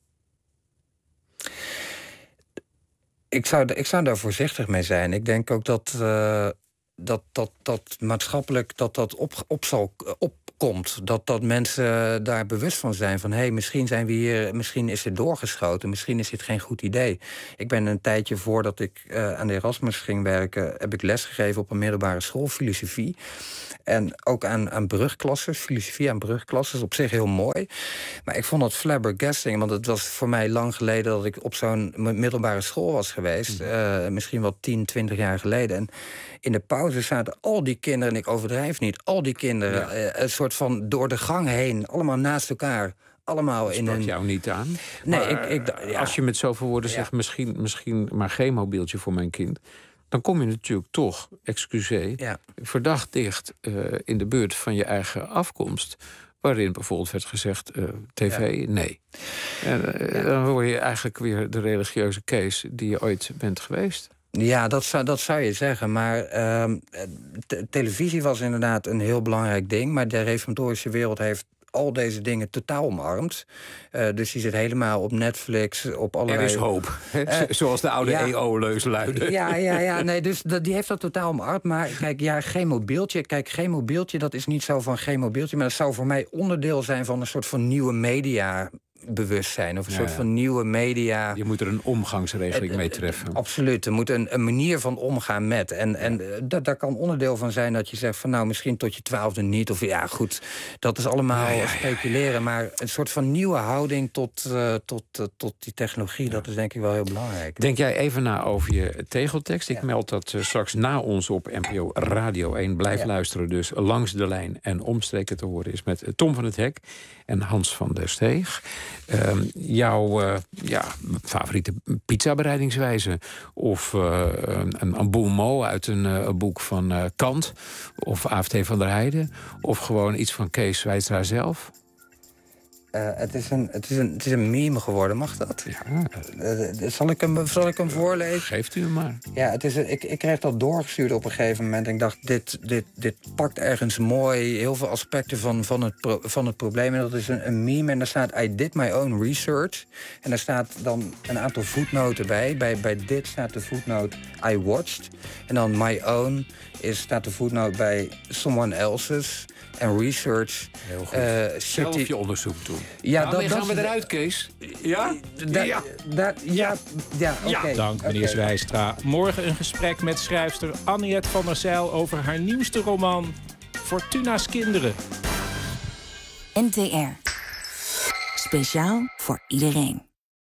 Ik zou daar voorzichtig mee zijn. Ik denk ook dat maatschappelijk dat opkomt. Dat mensen daar bewust van zijn. Van misschien is dit doorgeschoten. Misschien is dit geen goed idee. Ik ben een tijdje voordat ik aan de Erasmus ging werken, heb ik lesgegeven op een middelbare school, filosofie. En ook aan brugklassen, filosofie aan brugklassen, is op zich heel mooi. Maar ik vond dat flabbergasting, want het was voor mij lang geleden dat ik op zo'n middelbare school was geweest. Misschien wel 10, 20 jaar geleden. En in de pauze zaten al die kinderen, en ik overdrijf niet, al die kinderen een soort van door de gang heen, allemaal naast elkaar. Allemaal dat sprak jou niet aan? Nee, als je met zoveel woorden zegt, misschien maar geen mobieltje voor mijn kind, dan kom je natuurlijk toch, verdacht dicht in de buurt van je eigen afkomst, waarin bijvoorbeeld werd gezegd, tv, nee. Dan hoor je eigenlijk weer de religieuze Kees die je ooit bent geweest. Ja, dat zou je zeggen. Maar televisie was inderdaad een heel belangrijk ding, maar de reformatorische wereld heeft al deze dingen totaal omarmd. Dus die zit helemaal op Netflix, op allerlei... Er is hoop, zoals de oude EO-leus luidde. Ja, nee, dus die heeft dat totaal omarmd. Maar kijk, geen mobieltje. Kijk, geen mobieltje, dat is niet zo van geen mobieltje, maar dat zou voor mij onderdeel zijn van een soort van nieuwe media bewustzijn of een soort van nieuwe media. Je moet er een omgangsregeling mee treffen. Absoluut. Er moet een manier van omgaan met. En daar kan onderdeel van zijn dat je zegt van misschien tot je 12e niet. Of goed, dat is allemaal speculeren. Maar een soort van nieuwe houding tot die technologie, dat is denk ik wel heel belangrijk. Denk jij even na over je tegeltekst. Ik meld dat straks na ons op NPO Radio 1. Blijf luisteren dus Langs de Lijn en Omstreken te horen is met Tom van het Hek en Hans van der Steeg. Jouw favoriete pizza-bereidingswijze of een bon mot uit een boek van Kant of AFT van der Heijden of gewoon iets van Kees Zwijtstra zelf? Het is een meme geworden, mag dat? Ja. Zal ik hem voorlezen? Geeft u hem maar. Ja, ik kreeg dat doorgestuurd op een gegeven moment. En ik dacht, dit pakt ergens mooi heel veel aspecten van het probleem. En dat is een meme en daar staat I did my own research. En daar staat dan een aantal voetnoten bij. Bij dit staat de voetnoot I watched. En dan my own staat de voetnoot bij someone else's. En research. Zelf je onderzoek doen. Daarmee gaan we eruit, Kees. Ja? Oké. Dank, meneer Zwijstra. Morgen een gesprek met schrijfster Anniette van der Zijl over haar nieuwste roman Fortuna's Kinderen. NTR. Speciaal voor iedereen.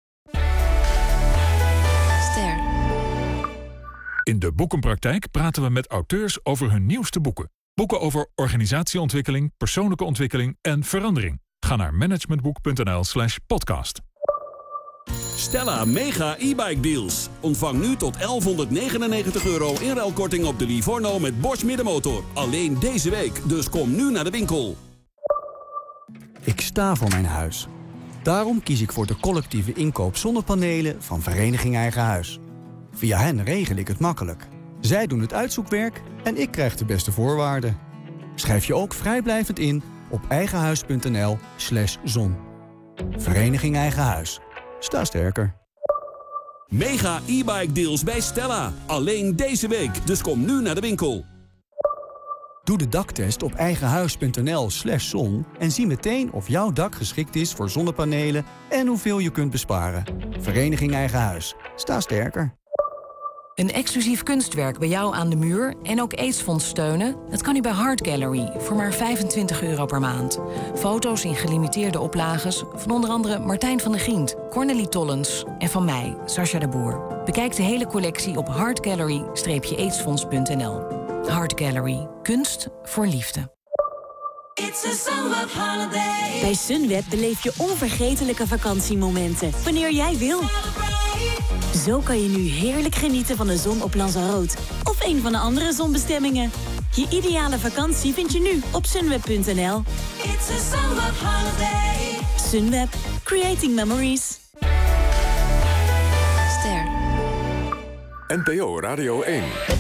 Ster. In de Boekenpraktijk praten we met auteurs over hun nieuwste boeken. Boeken over organisatieontwikkeling, persoonlijke ontwikkeling en verandering. Ga naar managementboek.nl/podcast. Stella Mega e-bike deals. Ontvang nu tot €1199 inruilkorting op de Livorno met Bosch middenmotor. Alleen deze week, dus kom nu naar de winkel. Ik sta voor mijn huis. Daarom kies ik voor de collectieve inkoop zonnepanelen van Vereniging Eigen Huis. Via hen regel ik het makkelijk. Zij doen het uitzoekwerk en ik krijg de beste voorwaarden. Schrijf je ook vrijblijvend in op eigenhuis.nl/zon. Vereniging Eigen Huis. Sta sterker. Mega e-bike deals bij Stella. Alleen deze week, dus kom nu naar de winkel. Doe de daktest op eigenhuis.nl/zon en zie meteen of jouw dak geschikt is voor zonnepanelen en hoeveel je kunt besparen. Vereniging Eigen Huis. Sta sterker. Een exclusief kunstwerk bij jou aan de muur en ook AIDS-fonds steunen? Dat kan u bij Art Gallery voor maar €25 per maand. Foto's in gelimiteerde oplages van onder andere Martijn van der Gient, Cornelie Tollens en van mij, Sascha de Boer. Bekijk de hele collectie op heartgallery-aidsfonds.nl. Art Gallery. Kunst voor liefde. Bij Sunweb beleef je onvergetelijke vakantiemomenten. Wanneer jij wil. Zo kan je nu heerlijk genieten van de zon op Lanzarote. Of een van de andere zonbestemmingen. Je ideale vakantie vind je nu op sunweb.nl. Sunweb. Creating memories. Ster. NPO Radio 1.